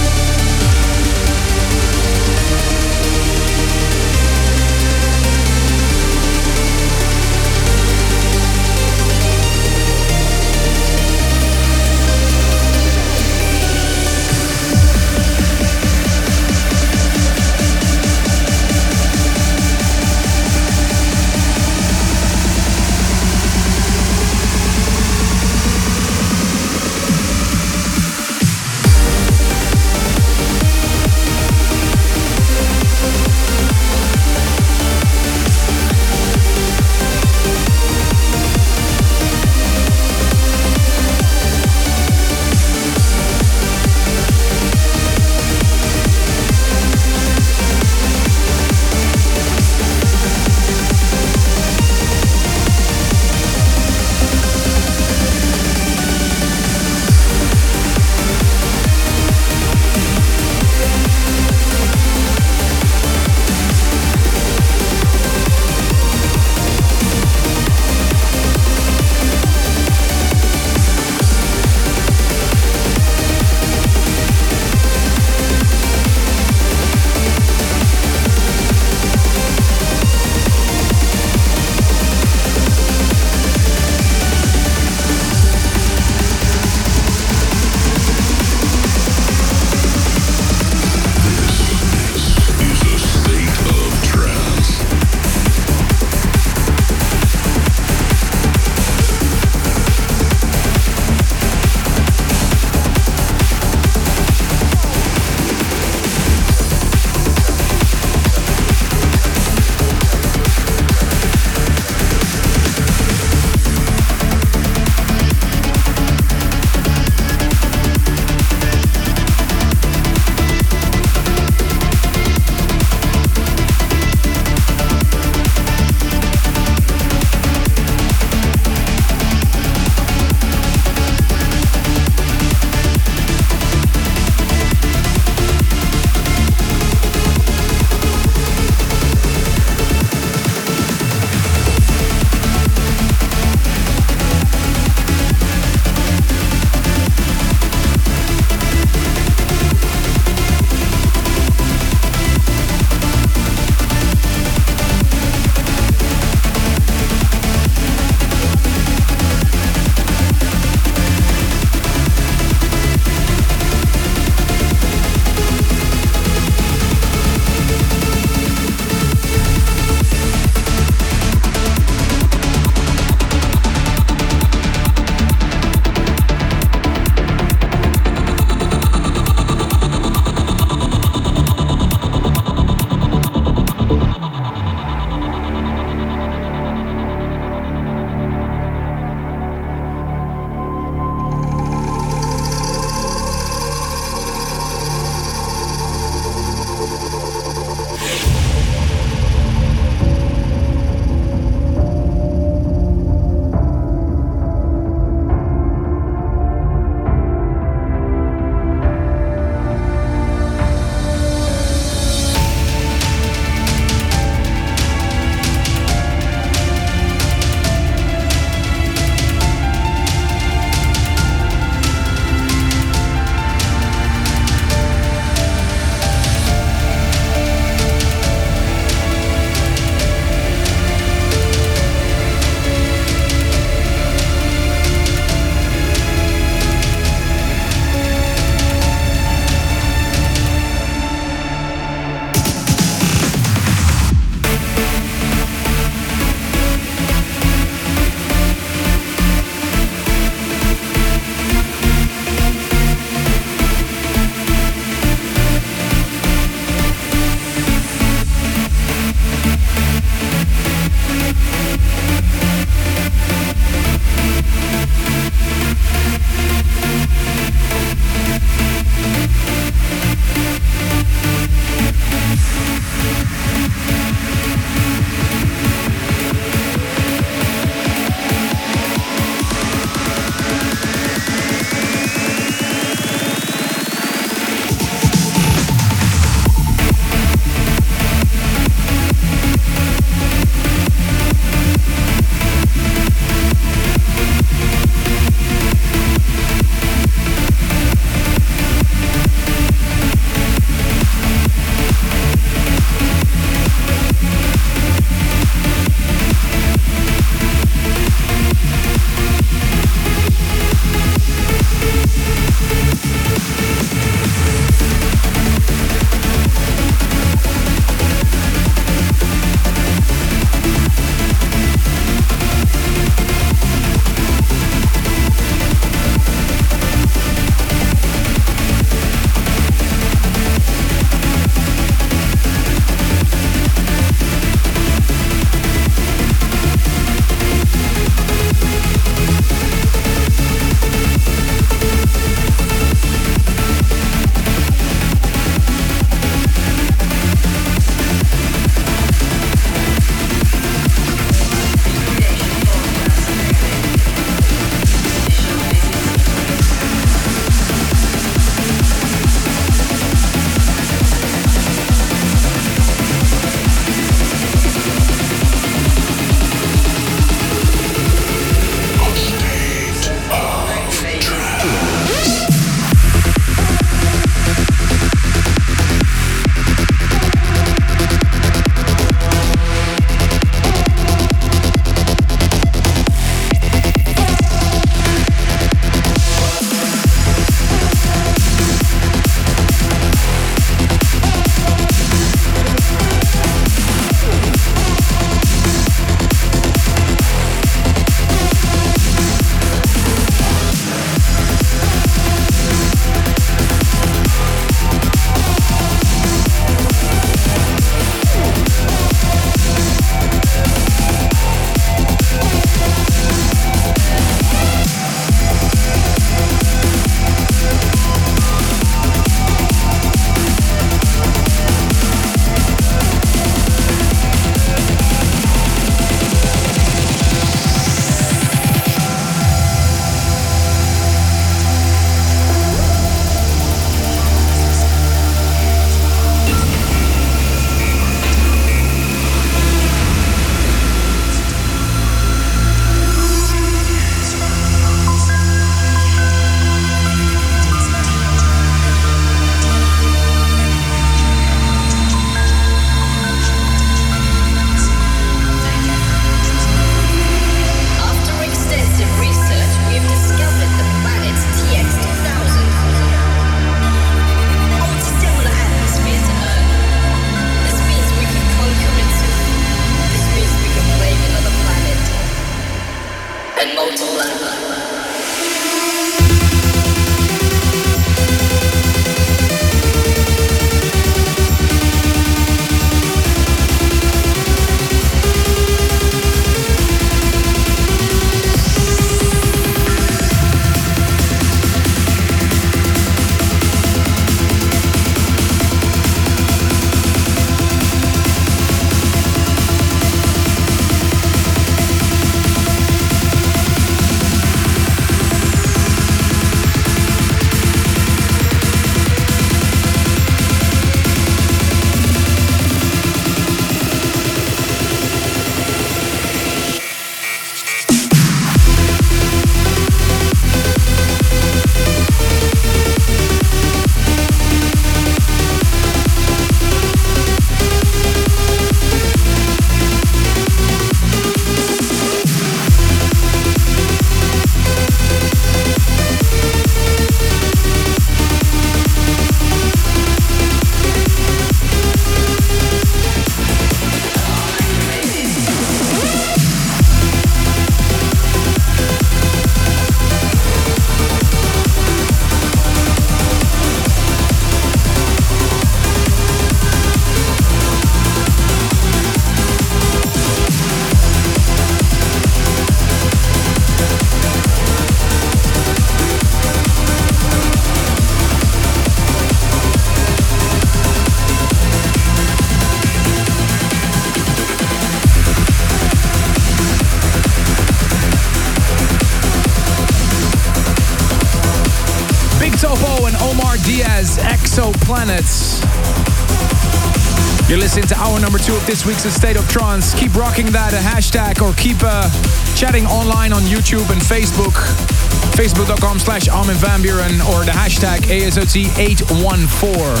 Omar Diaz, Exoplanets. You're listening to hour number 2 of this week's A State of Trance. Keep rocking that hashtag or keep chatting online on YouTube and Facebook. Facebook.com/Armin van Buuren or the hashtag ASOT814.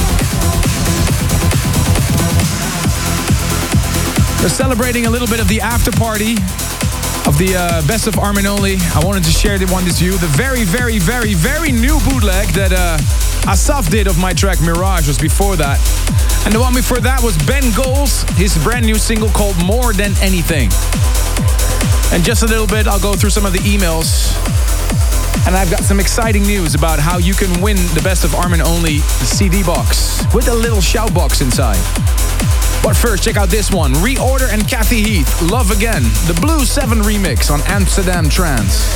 We're celebrating a little bit of the after party of the Best of Armin Only. I wanted to share the one with you. The very, very, very, very new bootleg that Asaf did of my track Mirage was before that. And the one before that was Ben Goals, his brand new single called More Than Anything. And just a little bit, I'll go through some of the emails. And I've got some exciting news about how you can win the Best of Armin Only CD box with a little shout box inside. But first, check out this one. Reorder and Kathy Heath, Love Again, the Blue 7 remix on Amsterdam Trance.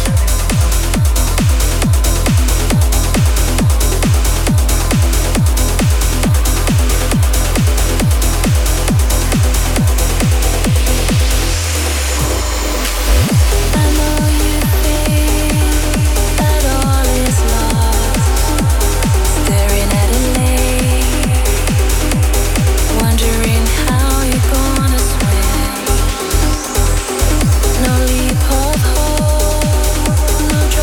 No leap of hope, no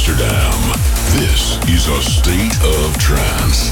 Amsterdam. This is a state of trance.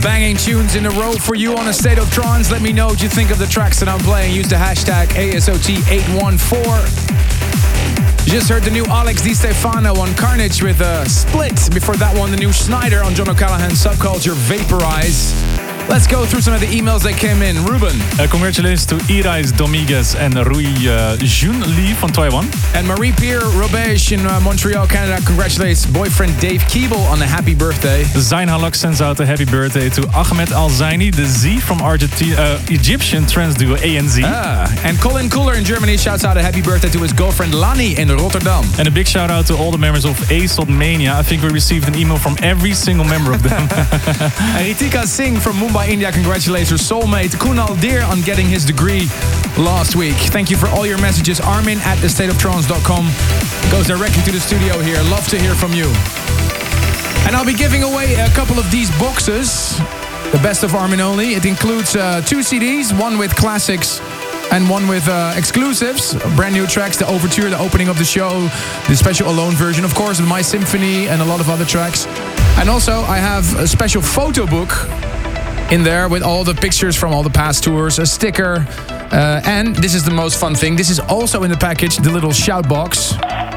banging tunes in a row for you on A State of Trance. Let me know what you think of the tracks that I'm playing. Use the hashtag ASOT814. You just heard the new Alex Di Stefano on Carnage with Split. Before that one, the new Schneider on John O'Callaghan's Subculture Vaporize. Let's go through some of the emails that came in. Ruben. Congratulations to Irais Dominguez and Rui Jun Lee from Taiwan. And Marie-Pierre Robege in Montreal, Canada. Congratulates boyfriend Dave Keeble on a happy birthday. Zain Halak sends out a happy birthday to Ahmed Al-Zaini, the Z from Egyptian trance duo ANZ. And Colin Cooler in Germany shouts out a happy birthday to his girlfriend Lani in Rotterdam. And a big shout out to all the members of ASOT Mania. I think we received an email from every single member of them. And Ritika Singh from Mumbai, India congratulates her soulmate Kunal Deer on getting his degree last week. Thank you for all your messages. Armin at thestateoftrance.com goes directly to the studio here. Love to hear from you. And I'll be giving away a couple of these boxes. The best of Armin Only. It includes 2 CDs, one with classics and one with exclusives, brand new tracks, the Overture, the opening of the show, the special Alone version, of course, My Symphony, and a lot of other tracks. And also, I have a special photo book in there with all the pictures from all the past tours, a sticker, and this is the most fun thing. This is also in the package, the little shout box.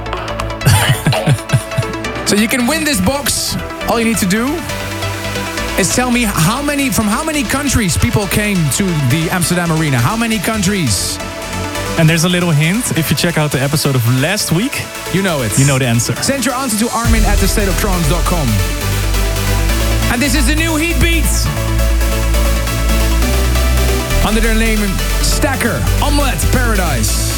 So you can win this box. All you need to do is tell me from how many countries people came to the Amsterdam Arena. How many countries? And there's a little hint. If you check out the episode of last week, you know it. You know the answer. Send your answer to Armin at thestateoftrance.com. And this is the new Heat Beats. Under their name, Stacker, Omelette Paradise.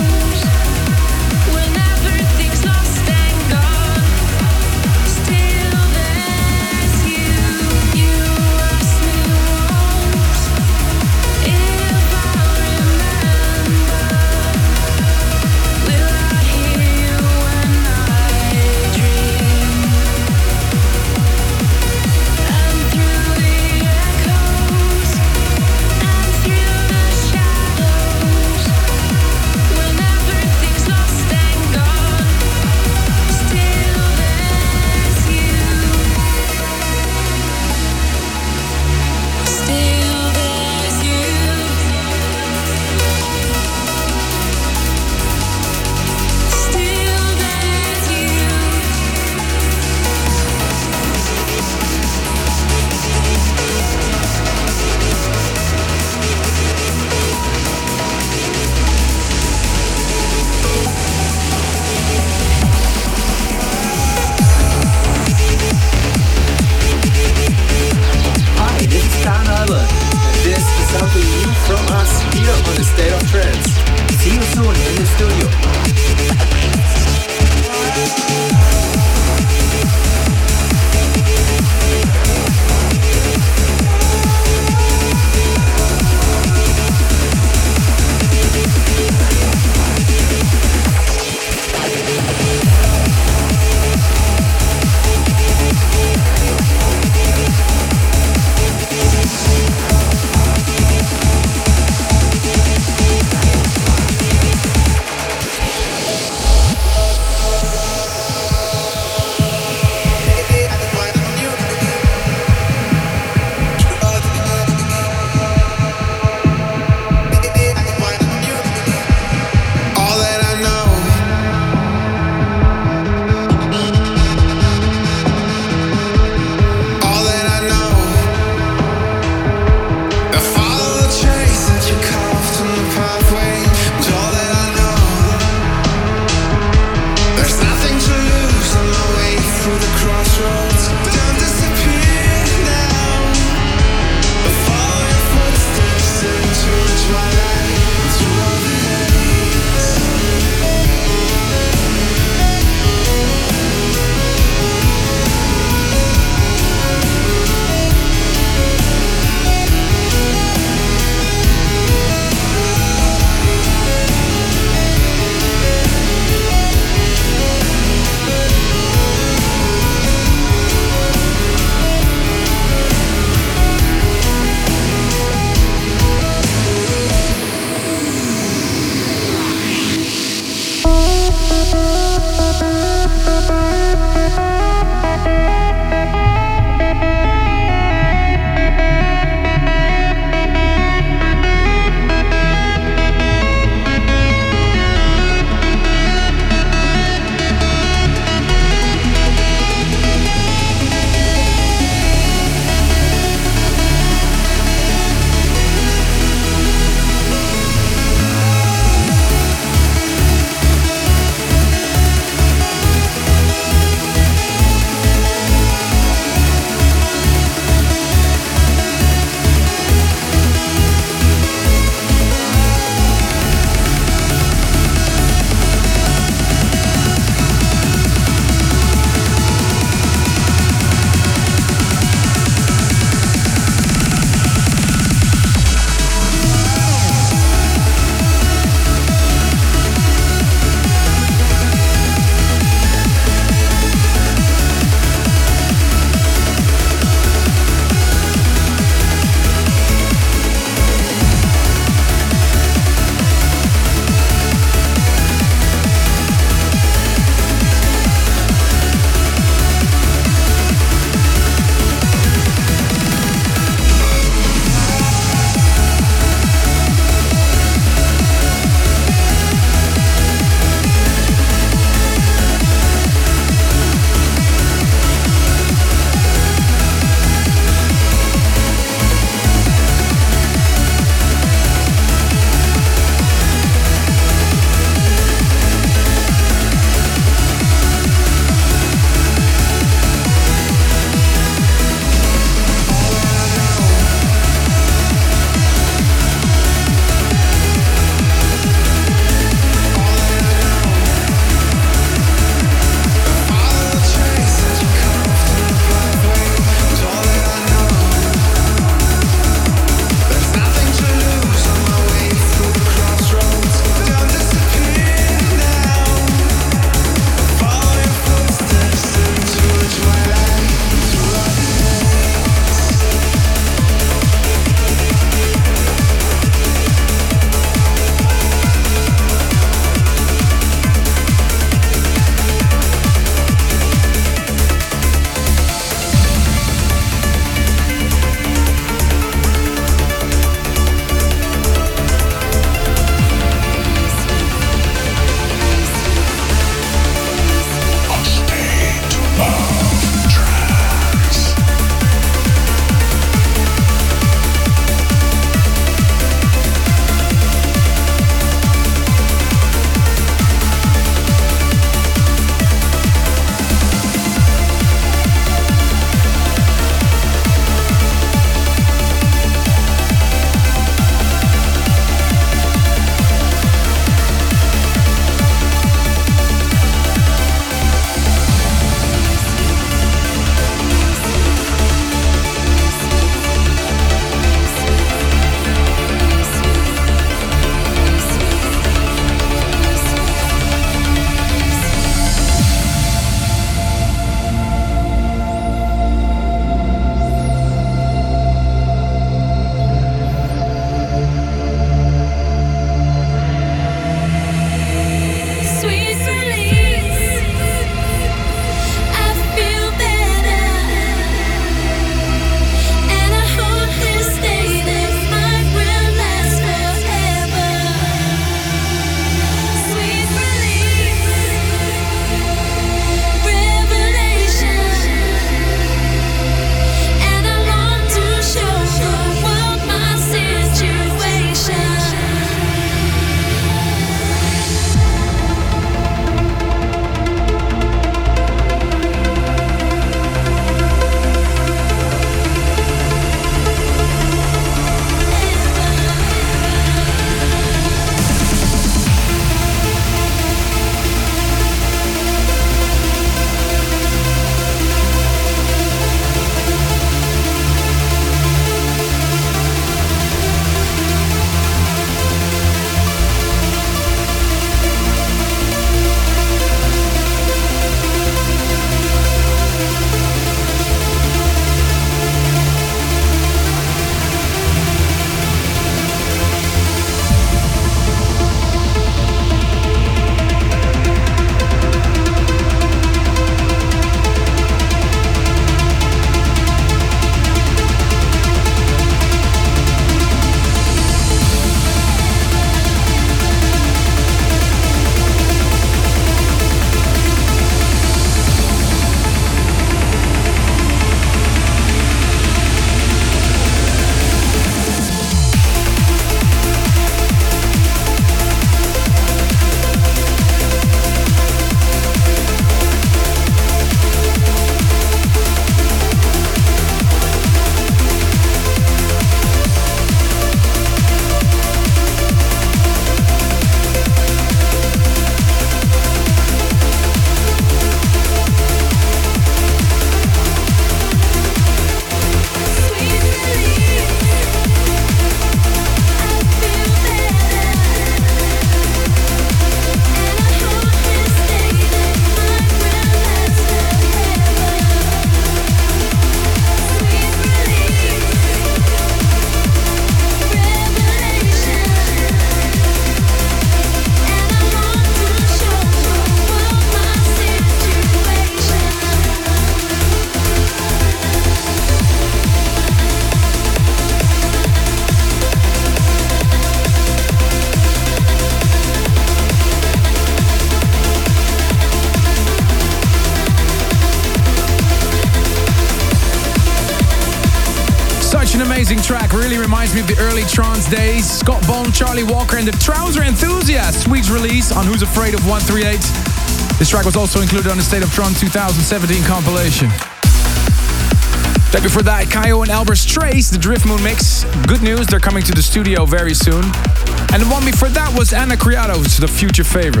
amazing track. Really reminds me of the early trance days. Scott Bone, Charlie Walker, and the Trouser Enthusiasts. Week's release on Who's Afraid of 138. This track was also included on the State of Trance 2017 compilation. Track before that, Kaio and Albers Trace, the Drift Moon mix. Good news, they're coming to the studio very soon. And the one before that was Anna Criado's The Future Favorite.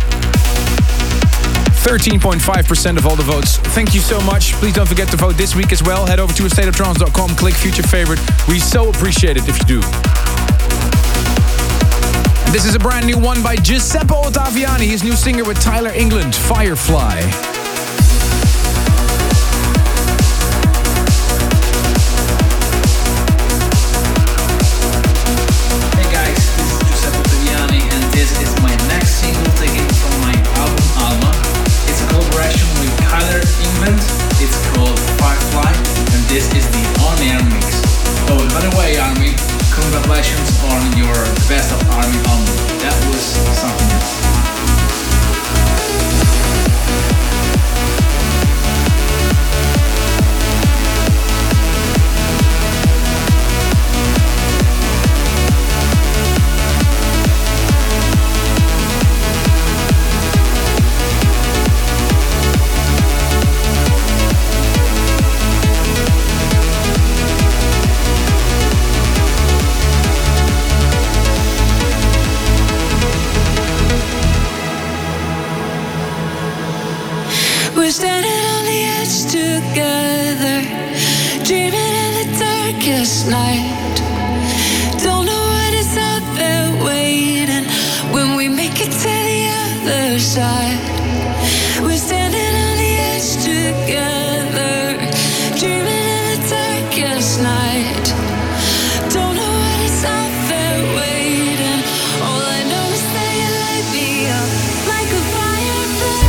13.5% of all the votes. Thank you so much. Please don't forget to vote this week as well. Head over to astateoftrance.com, click Future Favorite. We so appreciate it if you do. And this is a brand new one by Giuseppe Ottaviani, his new singer with Tyler England, Firefly. This is my next single taken from my album Alma. It's a collaboration with Tyler England. It's called Firefly, and this is the on-air mix. Oh, and by the way, Army, congratulations on your Best of Army album. That was something else. We're standing on the edge together, dreaming in the darkest night. Don't know what is out there waiting when we make it to the other side. We're standing on the edge together, dreaming in the darkest night. Don't know what is out there waiting. All I know is that you light me up like a firefly.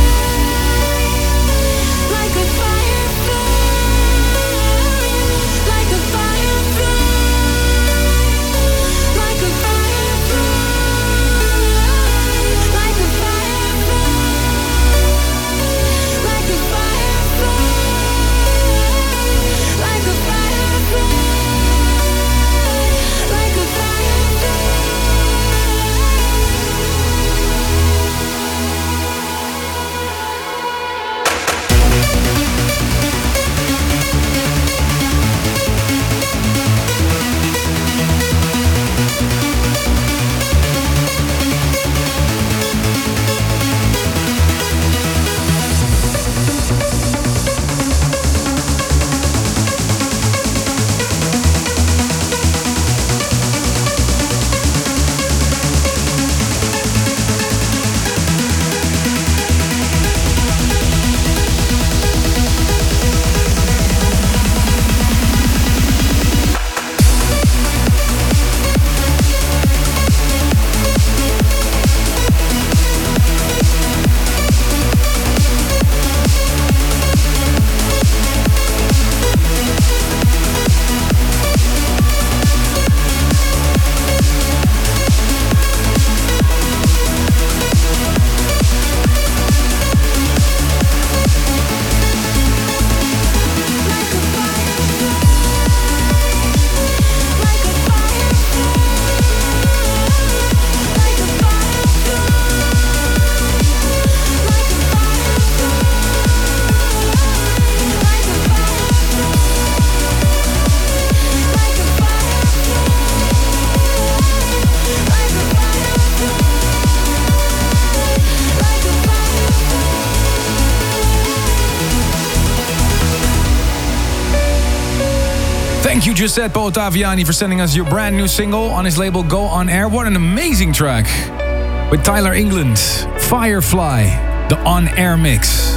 Thank you, Giuseppe Ottaviani, for sending us your brand new single on his label Go On Air. What an amazing track. With Tyler England, Firefly, the On Air mix.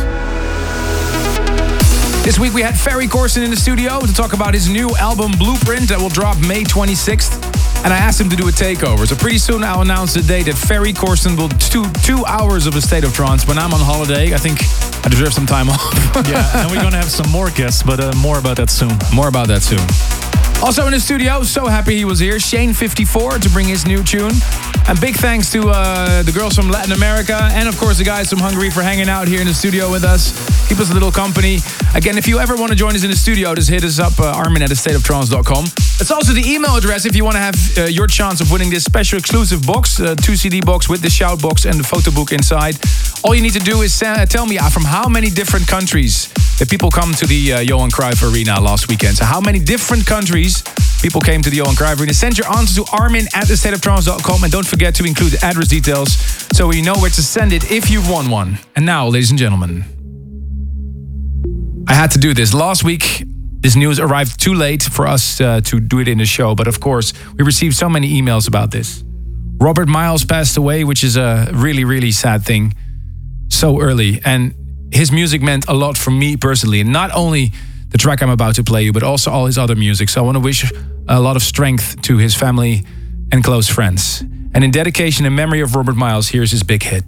This week we had Ferry Corsten in the studio to talk about his new album Blueprint that will drop May 26th. And I asked him to do a takeover. So pretty soon I'll announce the day that Ferry Corsten will do 2 hours of A State of Trance. When I'm on holiday, I think I deserve some time off. Yeah, and we're going to have some more guests, but more about that soon. More about that soon. Also in the studio, so happy he was here, Shane54 to bring his new tune. And big thanks to the girls from Latin America and of course the guys from Hungary for hanging out here in the studio with us. Keep us a little company. Again, if you ever want to join us in the studio, just hit us up, armin@astateoftrance.com. It's also the email address if you want to have your chance of winning this special exclusive box, 2 CD box with the shout box and the photo book inside. All you need to do is tell me from how many different countries the people come to the Johan Cruyff Arena last weekend. So how many different countries people came to the Johan Cruyff Arena. Send your answer to armin@astateoftrance.com and don't forget to include the address details so we know where to send it if you've won one. And now, ladies and gentlemen, I had to do this. Last week, this news arrived too late for us to do it in the show, but of course, we received so many emails about this. Robert Miles passed away, which is a really, really sad thing, so early. And his music meant a lot for me personally. And not only the track I'm about to play you, but also all his other music. So I want to wish a lot of strength to his family and close friends. And in dedication and memory of Robert Miles, here's his big hit.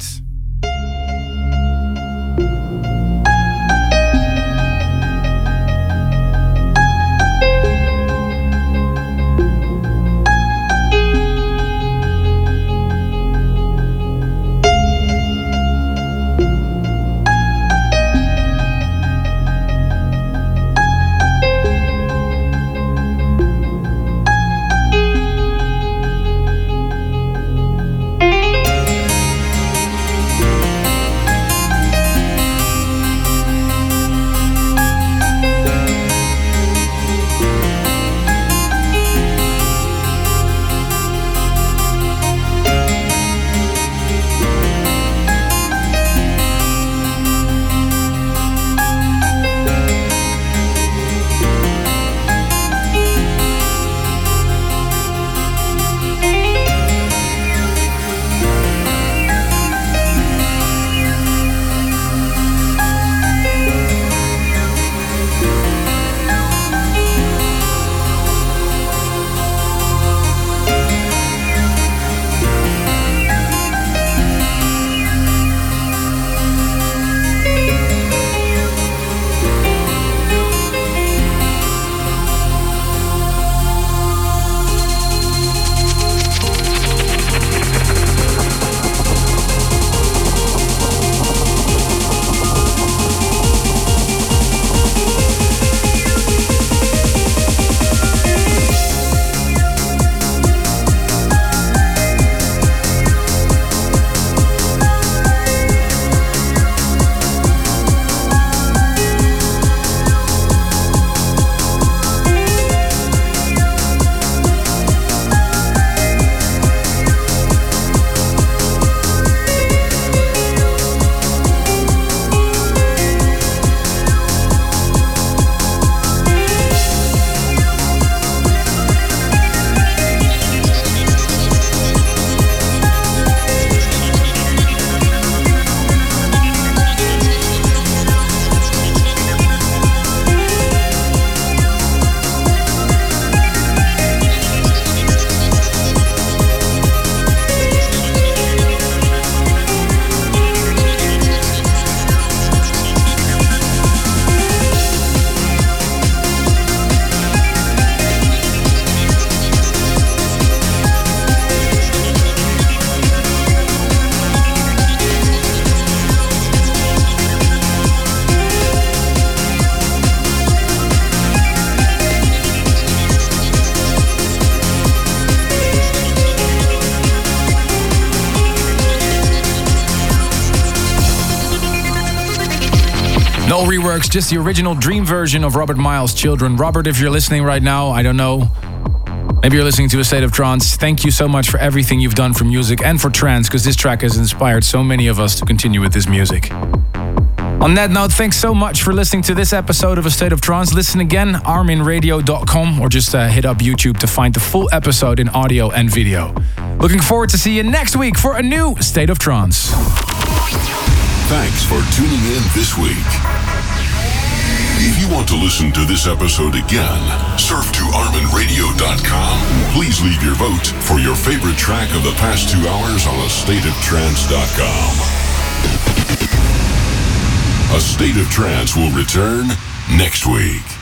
No reworks, just the original dream version of Robert Miles' Children. Robert, if you're listening right now, I don't know. Maybe you're listening to A State of Trance. Thank you so much for everything you've done for music and for trance, because this track has inspired so many of us to continue with this music. On that note, thanks so much for listening to this episode of A State of Trance. Listen again, arminradio.com, or just hit up YouTube to find the full episode in audio and video. Looking forward to see you next week for a new State of Trance. Thanks for tuning in this week. If you want to listen to this episode again, surf to arminradio.com. Please leave your vote for your favorite track of the past 2 hours on astateoftrance.com. A State of Trance will return next week.